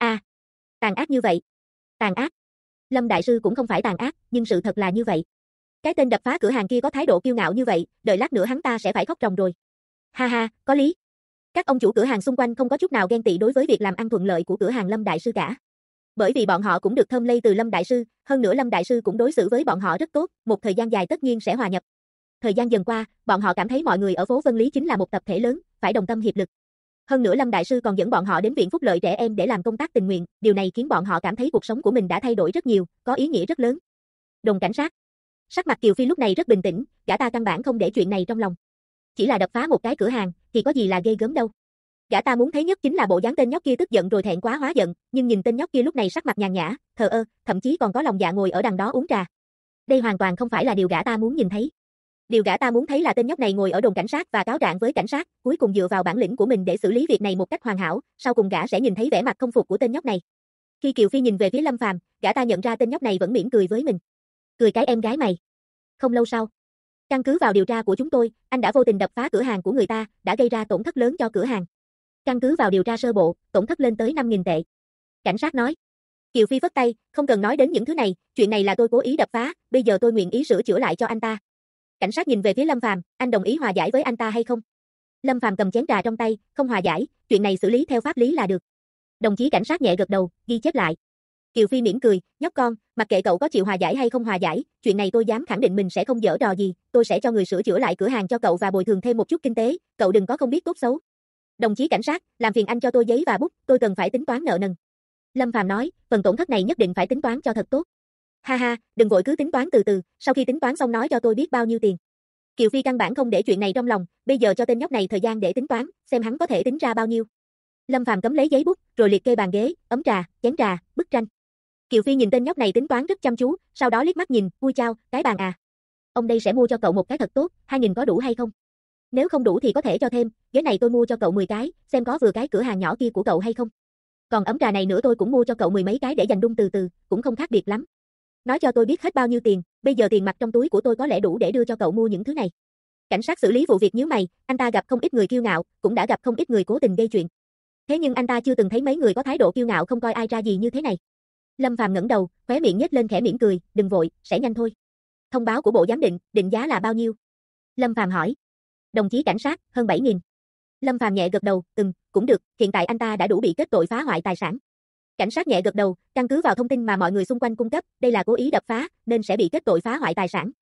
Tàn ác như vậy. Tàn ác. Lâm đại sư cũng không phải tàn ác, nhưng sự thật là như vậy. Cái tên đập phá cửa hàng kia có thái độ kiêu ngạo như vậy, đợi lát nữa hắn ta sẽ phải khóc ròng rồi. Ha ha, có lý. Các ông chủ cửa hàng xung quanh không có chút nào ghen tị đối với việc làm ăn thuận lợi của cửa hàng Lâm đại sư cả. Bởi vì bọn họ cũng được thơm lây từ Lâm đại sư, hơn nữa Lâm đại sư cũng đối xử với bọn họ rất tốt, một thời gian dài tất nhiên sẽ hòa nhập. Thời gian dần qua, bọn họ cảm thấy mọi người ở phố Vân Lý chính là một tập thể lớn, phải đồng tâm hiệp lực. Hơn nữa Lâm đại sư còn dẫn bọn họ đến viện phúc lợi trẻ em để làm công tác tình nguyện, điều này khiến bọn họ cảm thấy cuộc sống của mình đã thay đổi rất nhiều, có ý nghĩa rất lớn. Đồn cảnh sát. Sắc mặt Kiều Phi lúc này rất bình tĩnh, gã ta căn bản không để chuyện này trong lòng. Chỉ là đập phá một cái cửa hàng, thì có gì là ghê gớm đâu. Gã ta muốn thấy nhất chính là bộ dáng tên nhóc kia tức giận rồi thẹn quá hóa giận, nhưng nhìn tên nhóc kia lúc này sắc mặt nhàn nhã, thờ ơ, thậm chí còn có lòng dạ ngồi ở đằng đó uống trà. Đây hoàn toàn không phải là điều gã ta muốn nhìn thấy. Điều gã ta muốn thấy là tên nhóc này ngồi ở đồn cảnh sát và cáo trạng với cảnh sát, cuối cùng dựa vào bản lĩnh của mình để xử lý việc này một cách hoàn hảo, sau cùng gã sẽ nhìn thấy vẻ mặt không phục của tên nhóc này. Khi Kiều Phi nhìn về phía Lâm Phàm, gã ta nhận ra tên nhóc này vẫn mỉm cười với mình. Cười cái em gái mày. Không lâu sau, căn cứ vào điều tra của chúng tôi, anh đã vô tình đập phá cửa hàng của người ta, đã gây ra tổn thất lớn cho cửa hàng. Căn cứ vào điều tra sơ bộ, tổn thất lên tới 5.000 tệ. Cảnh sát nói. Kiều Phi vất tay, không cần nói đến những thứ này, chuyện này là tôi cố ý đập phá, bây giờ tôi nguyện ý sửa chữa lại cho anh ta. Cảnh sát nhìn về phía Lâm Phàm, anh đồng ý hòa giải với anh ta hay không? Lâm Phàm cầm chén trà trong tay, không hòa giải, chuyện này xử lý theo pháp lý là được. Đồng chí cảnh sát nhẹ gật đầu, ghi chép lại. Kiều Phi mỉm cười, nhóc con, mặc kệ cậu có chịu hòa giải hay không hòa giải, chuyện này tôi dám khẳng định mình sẽ không giở trò gì, tôi sẽ cho người sửa chữa lại cửa hàng cho cậu và bồi thường thêm một chút kinh tế, cậu đừng có không biết tốt xấu. Đồng chí cảnh sát, làm phiền anh cho tôi giấy và bút, tôi cần phải tính toán nợ nần. Lâm Phàm nói, phần tổn thất này nhất định phải tính toán cho thật tốt. Ha ha, đừng vội cứ tính toán từ từ, sau khi tính toán xong nói cho tôi biết bao nhiêu tiền. Kiều Phi căn bản không để chuyện này trong lòng, bây giờ cho tên nhóc này thời gian để tính toán, xem hắn có thể tính ra bao nhiêu. Lâm Phàm cấm lấy giấy bút, rồi liệt kê bàn ghế, ấm trà, chén trà, bức tranh. Kiều Phi nhìn tên nhóc này tính toán rất chăm chú, sau đó liếc mắt nhìn, ui chao, cái bàn à. Ông đây sẽ mua cho cậu một cái thật tốt, 2.000 có đủ hay không? Nếu không đủ thì có thể cho thêm, ghế này tôi mua cho cậu 10 cái, xem có vừa cái cửa hàng nhỏ kia của cậu hay không. Còn ấm trà này nữa tôi cũng mua cho cậu 10 mấy cái để dành đun từ từ, cũng không khác biệt lắm. Nói cho tôi biết hết bao nhiêu tiền, bây giờ tiền mặt trong túi của tôi có lẽ đủ để đưa cho cậu mua những thứ này. Cảnh sát xử lý vụ việc nhíu mày, anh ta gặp không ít người kiêu ngạo, cũng đã gặp không ít người cố tình gây chuyện. Thế nhưng anh ta chưa từng thấy mấy người có thái độ kiêu ngạo không coi ai ra gì như thế này. Lâm Phàm ngẩng đầu, khóe miệng nhếch lên khẽ mỉm cười, đừng vội, sẽ nhanh thôi. Thông báo của bộ giám định, định giá là bao nhiêu? Lâm Phàm hỏi. Đồng chí cảnh sát, hơn 7.000. Lâm Phàm nhẹ gật đầu, cũng được, hiện tại anh ta đã đủ bị kết tội phá hoại tài sản. Cảnh sát nhẹ gật đầu, căn cứ vào thông tin mà mọi người xung quanh cung cấp, đây là cố ý đập phá, nên sẽ bị kết tội phá hoại tài sản.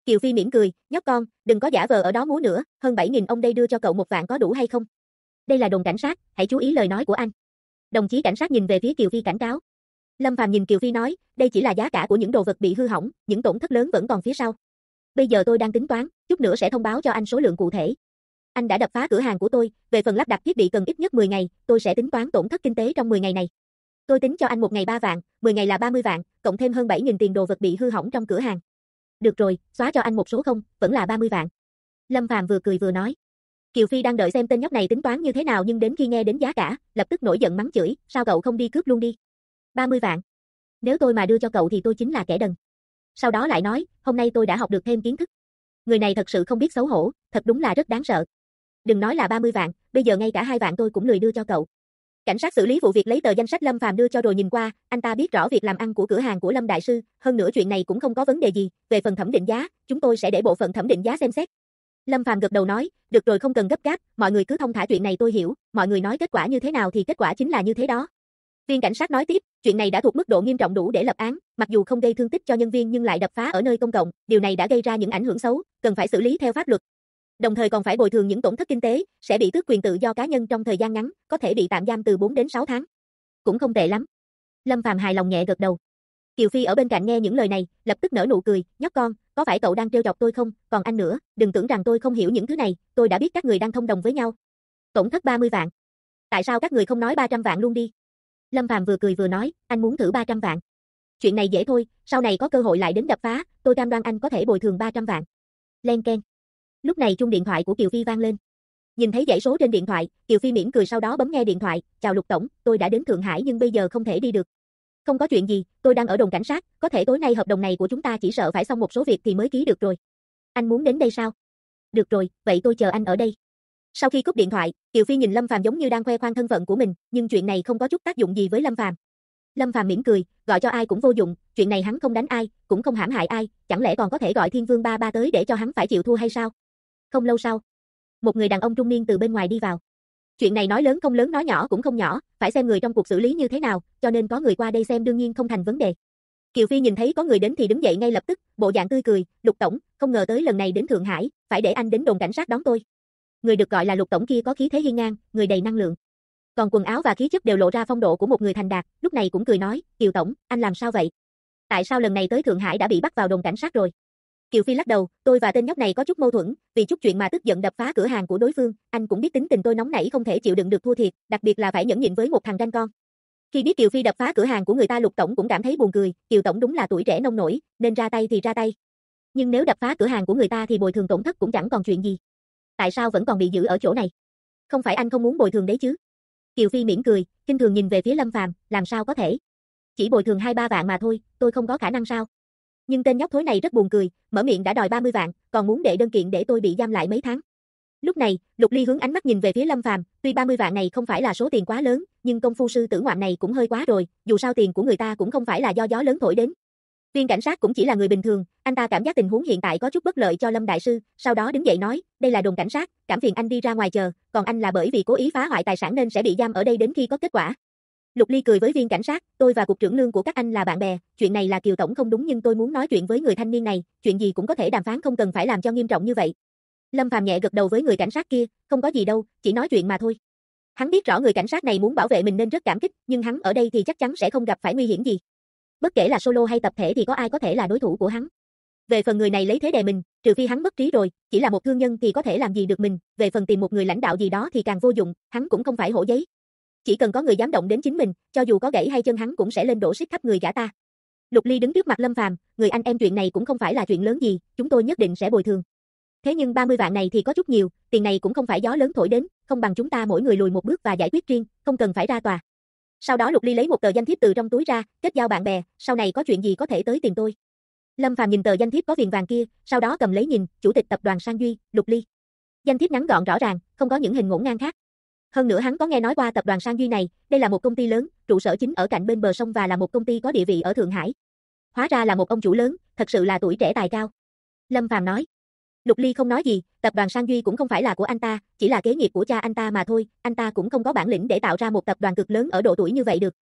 Kiều Phi mỉm cười, nhóc con, đừng có giả vờ ở đó múa nữa, hơn 7.000 ông đây đưa cho cậu 1 vạn có đủ hay không? Đây là đồn cảnh sát, hãy chú ý lời nói của anh. Đồng chí cảnh sát nhìn về phía Kiều Phi cảnh cáo. Lâm Phàm nhìn Kiều Phi nói, đây chỉ là giá cả của những đồ vật bị hư hỏng, những tổn thất lớn vẫn còn phía sau. Bây giờ tôi đang tính toán, chút nữa sẽ thông báo cho anh số lượng cụ thể. Anh đã đập phá cửa hàng của tôi, về phần lắp đặt thiết bị cần ít nhất 10 ngày, tôi sẽ tính toán tổn thất kinh tế trong 10 ngày này. Tôi tính cho anh 1 ngày 3 vạn, 10 ngày là 30 vạn, cộng thêm hơn 7.000 tiền đồ vật bị hư hỏng trong cửa hàng. Được rồi, xóa cho anh một số không, vẫn là 30 vạn. Lâm Phàm vừa cười vừa nói. Kiều Phi đang đợi xem tên nhóc này tính toán như thế nào nhưng đến khi nghe đến giá cả, lập tức nổi giận mắng chửi, sao cậu không đi cướp luôn đi? 30 vạn. Nếu tôi mà đưa cho cậu thì tôi chính là kẻ đần. Sau đó lại nói, hôm nay tôi đã học được thêm kiến thức. Người này thật sự không biết xấu hổ, thật đúng là rất đáng sợ. Đừng nói là 30 vạn, bây giờ ngay cả 2 vạn tôi cũng lười đưa cho cậu. Cảnh sát xử lý vụ việc lấy tờ danh sách Lâm Phàm đưa cho rồi nhìn qua, anh ta biết rõ việc làm ăn của cửa hàng của Lâm đại sư, hơn nữa chuyện này cũng không có vấn đề gì, về phần thẩm định giá, chúng tôi sẽ để bộ phận thẩm định giá xem xét. Lâm Phàm gật đầu nói, được rồi không cần gấp gáp, mọi người cứ thông thả chuyện này tôi hiểu, mọi người nói kết quả như thế nào thì kết quả chính là như thế đó. Viên cảnh sát nói tiếp, chuyện này đã thuộc mức độ nghiêm trọng đủ để lập án, mặc dù không gây thương tích cho nhân viên nhưng lại đập phá ở nơi công cộng, điều này đã gây ra những ảnh hưởng xấu, cần phải xử lý theo pháp luật. Đồng thời còn phải bồi thường những tổn thất kinh tế, sẽ bị tước quyền tự do cá nhân trong thời gian ngắn, có thể bị tạm giam từ 4 đến 6 tháng. Cũng không tệ lắm. Lâm Phàm hài lòng nhẹ gật đầu. Kiều Phi ở bên cạnh nghe những lời này, lập tức nở nụ cười, nhóc con, có phải cậu đang trêu chọc tôi không, còn anh nữa, đừng tưởng rằng tôi không hiểu những thứ này, tôi đã biết các người đang thông đồng với nhau. Tổn thất 30 vạn. Tại sao các người không nói 300 vạn luôn đi? Lâm Phàm vừa cười vừa nói, anh muốn thử 300 vạn. Chuyện này dễ thôi, sau này có cơ hội lại đến đập phá, tôi cam đoan anh có thể bồi thường 300 vạn. Len keng. Lúc này chuông điện thoại của Kiều Phi vang lên. Nhìn thấy dãy số trên điện thoại, Kiều Phi mỉm cười sau đó bấm nghe điện thoại, chào Lục tổng, tôi đã đến Thượng Hải nhưng bây giờ không thể đi được. Không có chuyện gì, tôi đang ở đồn cảnh sát, có thể tối nay hợp đồng này của chúng ta chỉ sợ phải xong một số việc thì mới ký được rồi. Anh muốn đến đây sao? Được rồi, vậy tôi chờ anh ở đây. Sau khi cúp điện thoại, Kiều Phi nhìn Lâm Phàm giống như đang khoe khoang thân phận của mình, nhưng chuyện này không có chút tác dụng gì với Lâm Phàm. Lâm Phàm mỉm cười, gọi cho ai cũng vô dụng, chuyện này hắn không đánh ai, cũng không hãm hại ai, chẳng lẽ còn có thể gọi Thiên Vương ba ba tới để cho hắn phải chịu thua hay sao? Không lâu sau, một người đàn ông trung niên từ bên ngoài đi vào. Chuyện này nói lớn không lớn nói nhỏ cũng không nhỏ, phải xem người trong cuộc xử lý như thế nào, cho nên có người qua đây xem đương nhiên không thành vấn đề. Kiều Phi nhìn thấy có người đến thì đứng dậy ngay lập tức, bộ dạng tươi cười, Lục tổng, không ngờ tới lần này đến Thượng Hải, phải để anh đến đồn cảnh sát đón tôi. Người được gọi là Lục tổng kia có khí thế hiên ngang, người đầy năng lượng. Còn quần áo và khí chất đều lộ ra phong độ của một người thành đạt, lúc này cũng cười nói, Kiều tổng, anh làm sao vậy? Tại sao lần này tới Thượng Hải đã bị bắt vào đồn cảnh sát rồi? Kiều Phi lắc đầu, tôi và tên nhóc này có chút mâu thuẫn, vì chút chuyện mà tức giận đập phá cửa hàng của đối phương, anh cũng biết tính tình tôi nóng nảy không thể chịu đựng được thua thiệt, đặc biệt là phải nhẫn nhịn với một thằng ranh con. Khi biết Kiều Phi đập phá cửa hàng của người ta Lục tổng cũng cảm thấy buồn cười, Kiều tổng đúng là tuổi trẻ nông nổi, nên ra tay thì ra tay. Nhưng nếu đập phá cửa hàng của người ta thì bồi thường tổn thất cũng chẳng còn chuyện gì. Tại sao vẫn còn bị giữ ở chỗ này? Không phải anh không muốn bồi thường đấy chứ? Kiều Phi mỉm cười, kinh thường nhìn về phía Lâm Phàm, làm sao có thể? Chỉ bồi thường 2-3 vạn mà thôi, tôi không có khả năng sao? Nhưng tên nhóc thối này rất buồn cười, mở miệng đã đòi 30 vạn, còn muốn đệ đơn kiện để tôi bị giam lại mấy tháng. Lúc này, Lục Ly hướng ánh mắt nhìn về phía Lâm Phàm, tuy 30 vạn này không phải là số tiền quá lớn, nhưng công phu sư tử ngoạm này cũng hơi quá rồi, dù sao tiền của người ta cũng không phải là do gió lớn thổi đến. Viên cảnh sát cũng chỉ là người bình thường, anh ta cảm giác tình huống hiện tại có chút bất lợi cho Lâm đại sư, sau đó đứng dậy nói, đây là đồn cảnh sát, cảm phiền anh đi ra ngoài chờ, còn anh là bởi vì cố ý phá hoại tài sản nên sẽ bị giam ở đây đến khi có kết quả. Lục Ly cười với viên cảnh sát, tôi và cục trưởng lương của các anh là bạn bè, chuyện này là Kiều tổng không đúng nhưng tôi muốn nói chuyện với người thanh niên này, chuyện gì cũng có thể đàm phán không cần phải làm cho nghiêm trọng như vậy. Lâm Phàm nhẹ gật đầu với người cảnh sát kia, không có gì đâu, chỉ nói chuyện mà thôi. Hắn biết rõ người cảnh sát này muốn bảo vệ mình nên rất cảm kích, nhưng hắn ở đây thì chắc chắn sẽ không gặp phải nguy hiểm gì. Bất kể là solo hay tập thể thì có ai có thể là đối thủ của hắn. Về phần người này lấy thế đè mình, trừ phi hắn bất trí rồi, chỉ là một thương nhân thì có thể làm gì được mình, về phần tìm một người lãnh đạo gì đó thì càng vô dụng, hắn cũng không phải hổ giấy. Chỉ cần có người dám động đến chính mình, cho dù có gãy hay chân hắn cũng sẽ lên đổ xít khắp người gã ta. Lục Ly đứng trước mặt Lâm Phàm, người anh em chuyện này cũng không phải là chuyện lớn gì, chúng tôi nhất định sẽ bồi thường. Thế nhưng 30 vạn này thì có chút nhiều, tiền này cũng không phải gió lớn thổi đến, không bằng chúng ta mỗi người lùi một bước và giải quyết riêng, không cần phải ra tòa. Sau đó Lục Ly lấy một tờ danh thiếp từ trong túi ra, kết giao bạn bè, sau này có chuyện gì có thể tới tìm tôi. Lâm Phàm nhìn tờ danh thiếp có viền vàng kia, sau đó cầm lấy nhìn, chủ tịch tập đoàn Sang Duy, Lục Ly. Danh thiếp ngắn gọn rõ ràng, không có những hình ngổn ngang khác. Hơn nữa hắn có nghe nói qua tập đoàn Sang Duy này, đây là một công ty lớn, trụ sở chính ở cạnh bên bờ sông và là một công ty có địa vị ở Thượng Hải. Hóa ra là một ông chủ lớn, thật sự là tuổi trẻ tài cao. Lâm Phàm nói. Lục Ly không nói gì, tập đoàn Sang Duy cũng không phải là của anh ta, chỉ là kế nghiệp của cha anh ta mà thôi, anh ta cũng không có bản lĩnh để tạo ra một tập đoàn cực lớn ở độ tuổi như vậy được.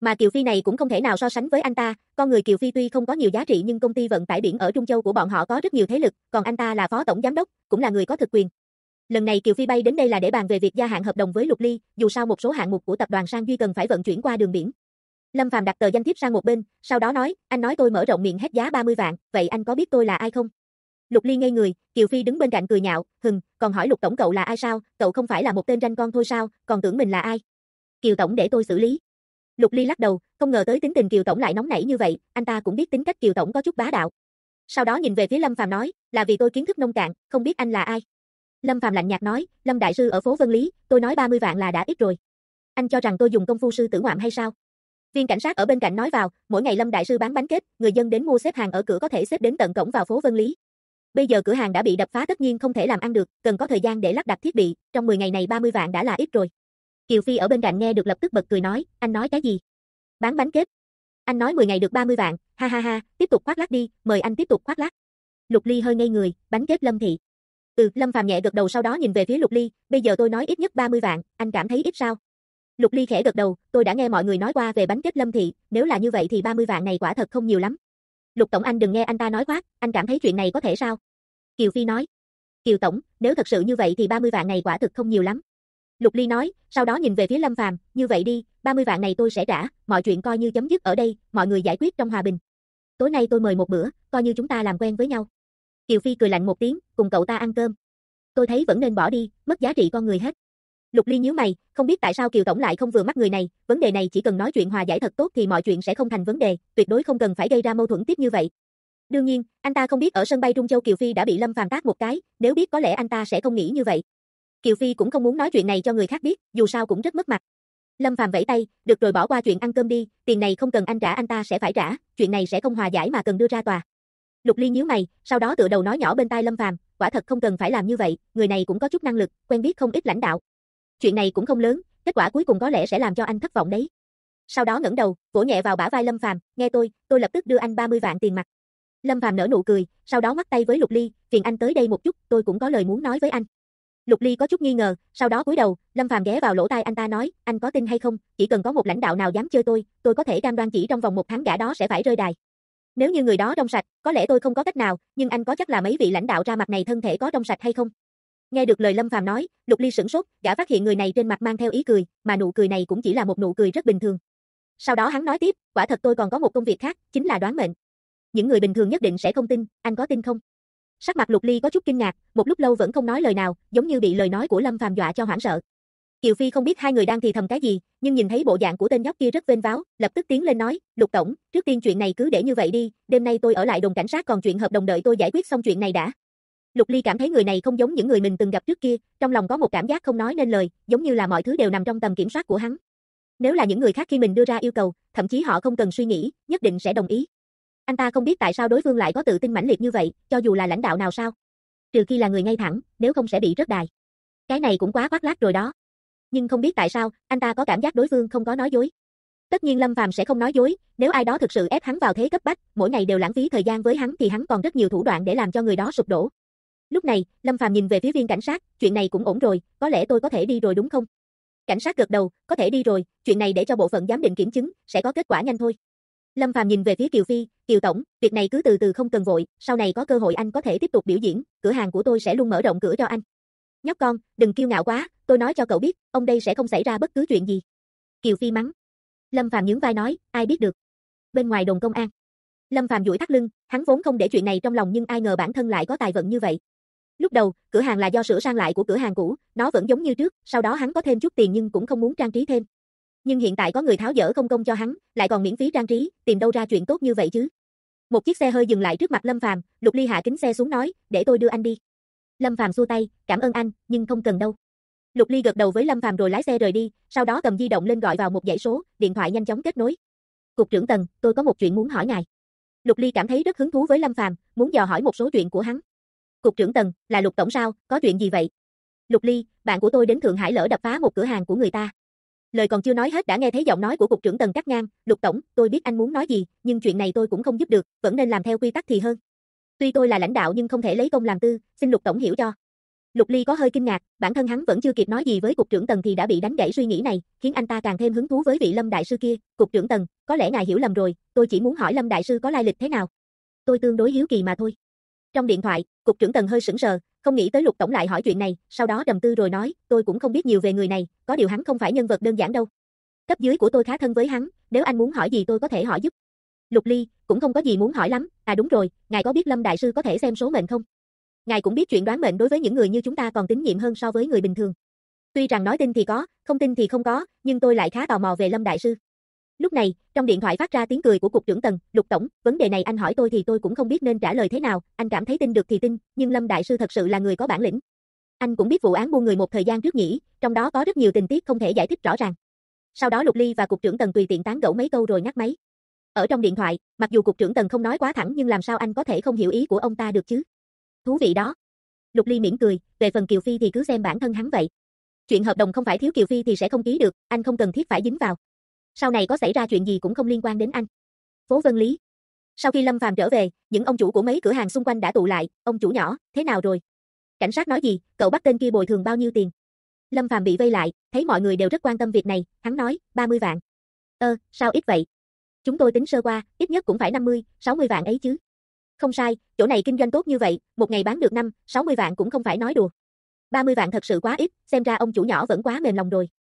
Mà Kiều Phi này cũng không thể nào so sánh với anh ta, con người Kiều Phi tuy không có nhiều giá trị nhưng công ty vận tải biển ở Trung Châu của bọn họ có rất nhiều thế lực, còn anh ta là phó tổng giám đốc, cũng là người có thực quyền. Lần này Kiều Phi bay đến đây là để bàn về việc gia hạn hợp đồng với Lục Ly, dù sao một số hạng mục của tập đoàn Sang Duy cần phải vận chuyển qua đường biển. Lâm Phàm đặt tờ danh thiếp sang một bên, sau đó nói, anh nói tôi mở rộng miệng hét giá 30 vạn, vậy anh có biết tôi là ai không? Lục Ly ngây người, Kiều Phi đứng bên cạnh cười nhạo, còn hỏi Lục tổng cậu là ai sao, cậu không phải là một tên ranh con thôi sao, còn tưởng mình là ai? Kiều tổng để tôi xử lý. Lục Ly lắc đầu, không ngờ tới tính tình Kiều tổng lại nóng nảy như vậy, anh ta cũng biết tính cách Kiều tổng có chút bá đạo. Sau đó nhìn về phía Lâm Phàm nói, là vì tôi kiến thức nông cạn, không biết anh là ai. Lâm Phàm lạnh nhạt nói, Lâm đại sư ở phố Vân Lý, tôi nói 30 vạn là đã ít rồi. Anh cho rằng tôi dùng công phu sư tử ngoạm hay sao? Viên cảnh sát ở bên cạnh nói vào, mỗi ngày Lâm đại sư bán bánh kết, người dân đến mua xếp hàng ở cửa có thể xếp đến tận cổng vào phố Vân Lý. Bây giờ cửa hàng đã bị đập phá tất nhiên không thể làm ăn được, cần có thời gian để lắp đặt thiết bị, trong 10 ngày này 30 vạn đã là ít rồi. Kiều Phi ở bên cạnh nghe được lập tức bật cười nói, anh nói cái gì? Bán bánh kết. Anh nói 10 ngày được 30 vạn, ha ha ha, tiếp tục khoác lác đi, mời anh tiếp tục khoác lác. Lục Ly hơi ngây người, bánh kết Lâm thị. Lâm Phàm nhẹ gật đầu sau đó nhìn về phía Lục Ly, bây giờ tôi nói ít nhất 30 vạn, anh cảm thấy ít sao? Lục Ly khẽ gật đầu, tôi đã nghe mọi người nói qua về bánh kết Lâm thị, nếu là như vậy thì 30 vạn này quả thật không nhiều lắm. Lục tổng anh đừng nghe anh ta nói khoác, anh cảm thấy chuyện này có thể sao? Kiều Phi nói. Kiều tổng, nếu thật sự như vậy thì 30 vạn này quả thực không nhiều lắm. Lục Ly nói, sau đó nhìn về phía Lâm Phàm, như vậy đi, 30 vạn này tôi sẽ trả, mọi chuyện coi như chấm dứt ở đây, mọi người giải quyết trong hòa bình. Tối nay tôi mời một bữa, coi như chúng ta làm quen với nhau. Kiều Phi cười lạnh một tiếng, cùng cậu ta ăn cơm. Tôi thấy vẫn nên bỏ đi, mất giá trị con người hết. Lục Ly nhíu mày, không biết tại sao Kiều tổng lại không vừa mắt người này, vấn đề này chỉ cần nói chuyện hòa giải thật tốt thì mọi chuyện sẽ không thành vấn đề, tuyệt đối không cần phải gây ra mâu thuẫn tiếp như vậy. Đương nhiên, anh ta không biết ở sân bay Trung Châu Kiều Phi đã bị Lâm Phàm tát một cái, nếu biết có lẽ anh ta sẽ không nghĩ như vậy. Kiều Phi cũng không muốn nói chuyện này cho người khác biết, dù sao cũng rất mất mặt. Lâm Phàm vẫy tay, được rồi bỏ qua chuyện ăn cơm đi, tiền này không cần anh trả anh ta sẽ phải trả, chuyện này sẽ không hòa giải mà cần đưa ra tòa. Lục Ly nhíu mày, sau đó tựa đầu nói nhỏ bên tai Lâm Phàm, quả thật không cần phải làm như vậy, người này cũng có chút năng lực, quen biết không ít lãnh đạo. Chuyện này cũng không lớn, kết quả cuối cùng có lẽ sẽ làm cho anh thất vọng đấy. Sau đó ngẩng đầu, vỗ nhẹ vào bả vai Lâm Phàm, nghe tôi lập tức đưa anh 30 vạn tiền mặt. Lâm Phàm nở nụ cười, sau đó ngoắc tay với Lục Ly, phiền anh tới đây một chút, tôi cũng có lời muốn nói với anh. Lục Ly có chút nghi ngờ, sau đó cúi đầu, Lâm Phàm ghé vào lỗ tai anh ta nói, anh có tin hay không, chỉ cần có một lãnh đạo nào dám chơi tôi có thể cam đoan chỉ trong vòng 1 tháng gã đó sẽ phải rơi đài. Nếu như người đó trong sạch, có lẽ tôi không có cách nào, nhưng anh có chắc là mấy vị lãnh đạo ra mặt này thân thể có trong sạch hay không? Nghe được lời Lâm Phàm nói, Lục Ly sửng sốt, gã phát hiện người này trên mặt mang theo ý cười, mà nụ cười này cũng chỉ là một nụ cười rất bình thường. Sau đó hắn nói tiếp, quả thật tôi còn có một công việc khác, chính là đoán mệnh. Những người bình thường nhất định sẽ không tin, anh có tin không? Sắc mặt Lục Ly có chút kinh ngạc, một lúc lâu vẫn không nói lời nào, giống như bị lời nói của Lâm Phàm dọa cho hoảng sợ. Kiều Phi không biết hai người đang thì thầm cái gì, nhưng nhìn thấy bộ dạng của tên nhóc kia rất vênh váo, lập tức tiến lên nói, Lục tổng, trước tiên chuyện này cứ để như vậy đi, đêm nay tôi ở lại đồn cảnh sát còn chuyện hợp đồng đợi tôi giải quyết xong chuyện này đã. Lục Ly cảm thấy người này không giống những người mình từng gặp trước kia, trong lòng có một cảm giác không nói nên lời, giống như là mọi thứ đều nằm trong tầm kiểm soát của hắn. Nếu là những người khác khi mình đưa ra yêu cầu, thậm chí họ không cần suy nghĩ, nhất định sẽ đồng ý. Anh ta không biết tại sao đối phương lại có tự tin mãnh liệt như vậy, cho dù là lãnh đạo nào sao. Trừ khi là người ngay thẳng, nếu không sẽ bị rớt đài. Cái này cũng quá khoác lác rồi đó. Nhưng không biết tại sao, anh ta có cảm giác đối phương không có nói dối. Tất nhiên Lâm Phàm sẽ không nói dối, nếu ai đó thực sự ép hắn vào thế cấp bách, mỗi ngày đều lãng phí thời gian với hắn thì hắn còn rất nhiều thủ đoạn để làm cho người đó sụp đổ. Lúc này, Lâm Phàm nhìn về phía viên cảnh sát, chuyện này cũng ổn rồi, có lẽ tôi có thể đi rồi đúng không? Cảnh sát gật đầu, có thể đi rồi, chuyện này để cho bộ phận giám định kiểm chứng, sẽ có kết quả nhanh thôi. Lâm Phàm nhìn về phía Kiều Phi, Kiều tổng, việc này cứ từ từ không cần vội, sau này có cơ hội anh có thể tiếp tục biểu diễn, cửa hàng của tôi sẽ luôn mở rộng cửa cho anh. Nhóc con, đừng kiêu ngạo quá, tôi nói cho cậu biết, ông đây sẽ không xảy ra bất cứ chuyện gì. Kiều Phi mắng. Lâm Phàm nhướng vai nói, ai biết được. Bên ngoài đồn công an. Lâm Phàm duỗi thắt lưng, hắn vốn không để chuyện này trong lòng nhưng ai ngờ bản thân lại có tài vận như vậy. Lúc đầu, cửa hàng là do sửa sang lại của cửa hàng cũ, nó vẫn giống như trước, sau đó hắn có thêm chút tiền nhưng cũng không muốn trang trí thêm. Nhưng hiện tại có người tháo dỡ không công cho hắn, lại còn miễn phí trang trí, tìm đâu ra chuyện tốt như vậy chứ. Một chiếc xe hơi dừng lại trước mặt Lâm Phàm, Lục Ly hạ kính xe xuống nói, để tôi đưa anh đi. Lâm Phàm xua tay, cảm ơn anh, nhưng không cần đâu. Lục Ly gật đầu với Lâm Phàm rồi lái xe rời đi, sau đó cầm di động lên gọi vào một dãy số, điện thoại nhanh chóng kết nối. Cục trưởng Tần, tôi có một chuyện muốn hỏi ngài. Lục Ly cảm thấy rất hứng thú với Lâm Phàm, muốn dò hỏi một số chuyện của hắn. Cục trưởng Tần, là Lục tổng sao, có chuyện gì vậy? Lục Ly, bạn của tôi đến Thượng Hải lỡ đập phá một cửa hàng của người ta. Lời còn chưa nói hết đã nghe thấy giọng nói của cục trưởng Tần cắt ngang, Lục tổng, tôi biết anh muốn nói gì, nhưng chuyện này tôi cũng không giúp được, vẫn nên làm theo quy tắc thì hơn. Tuy tôi là lãnh đạo nhưng không thể lấy công làm tư, xin Lục tổng hiểu cho. Lục Ly có hơi kinh ngạc, bản thân hắn vẫn chưa kịp nói gì với cục trưởng Tần thì đã bị đánh gãy suy nghĩ này, khiến anh ta càng thêm hứng thú với vị Lâm đại sư kia. Cục trưởng Tần, có lẽ ngài hiểu lầm rồi, tôi chỉ muốn hỏi Lâm đại sư có lai lịch thế nào. Tôi tương đối hiếu kỳ mà thôi. Trong điện thoại, cục trưởng Tần hơi sững sờ, không nghĩ tới Lục tổng lại hỏi chuyện này, sau đó trầm tư rồi nói, tôi cũng không biết nhiều về người này, có điều hắn không phải nhân vật đơn giản đâu. Cấp dưới của tôi khá thân với hắn, nếu anh muốn hỏi gì tôi có thể hỏi giúp. Lục Ly, cũng không có gì muốn hỏi lắm, à đúng rồi, ngài có biết Lâm đại sư có thể xem số mệnh không? Ngài cũng biết chuyện đoán mệnh đối với những người như chúng ta còn tín nhiệm hơn so với người bình thường. Tuy rằng nói tin thì có, không tin thì không có, nhưng tôi lại khá tò mò về Lâm đại sư. Lúc này, trong điện thoại phát ra tiếng cười của cục trưởng Tần, Lục tổng, vấn đề này anh hỏi tôi thì tôi cũng không biết nên trả lời thế nào, anh cảm thấy tin được thì tin, nhưng Lâm đại sư thật sự là người có bản lĩnh. Anh cũng biết vụ án buôn người một thời gian trước nhỉ, trong đó có rất nhiều tình tiết không thể giải thích rõ ràng. Sau đó Lục Ly và cục trưởng Tần tùy tiện tán gẫu mấy câu rồi ngắt máy. Ở trong điện thoại, mặc dù cục trưởng Tần không nói quá thẳng nhưng làm sao anh có thể không hiểu ý của ông ta được chứ? Thú vị đó. Lục Ly mỉm cười, về phần Kiều Phi thì cứ xem bản thân hắn vậy. Chuyện hợp đồng không phải thiếu Kiều Phi thì sẽ không ký được, anh không cần thiết phải dính vào. Sau này có xảy ra chuyện gì cũng không liên quan đến anh. Phố Vân Lý. Sau khi Lâm Phàm trở về, những ông chủ của mấy cửa hàng xung quanh đã tụ lại, ông chủ nhỏ, thế nào rồi? Cảnh sát nói gì, cậu bắt tên kia bồi thường bao nhiêu tiền? Lâm Phàm bị vây lại, thấy mọi người đều rất quan tâm việc này, hắn nói, 30 vạn. Sao ít vậy? Chúng tôi tính sơ qua, ít nhất cũng phải 50, 60 vạn ấy chứ. Không sai, chỗ này kinh doanh tốt như vậy, một ngày bán được 5, 60 vạn cũng không phải nói đùa. 30 vạn thật sự quá ít, xem ra ông chủ nhỏ vẫn quá mềm lòng rồi.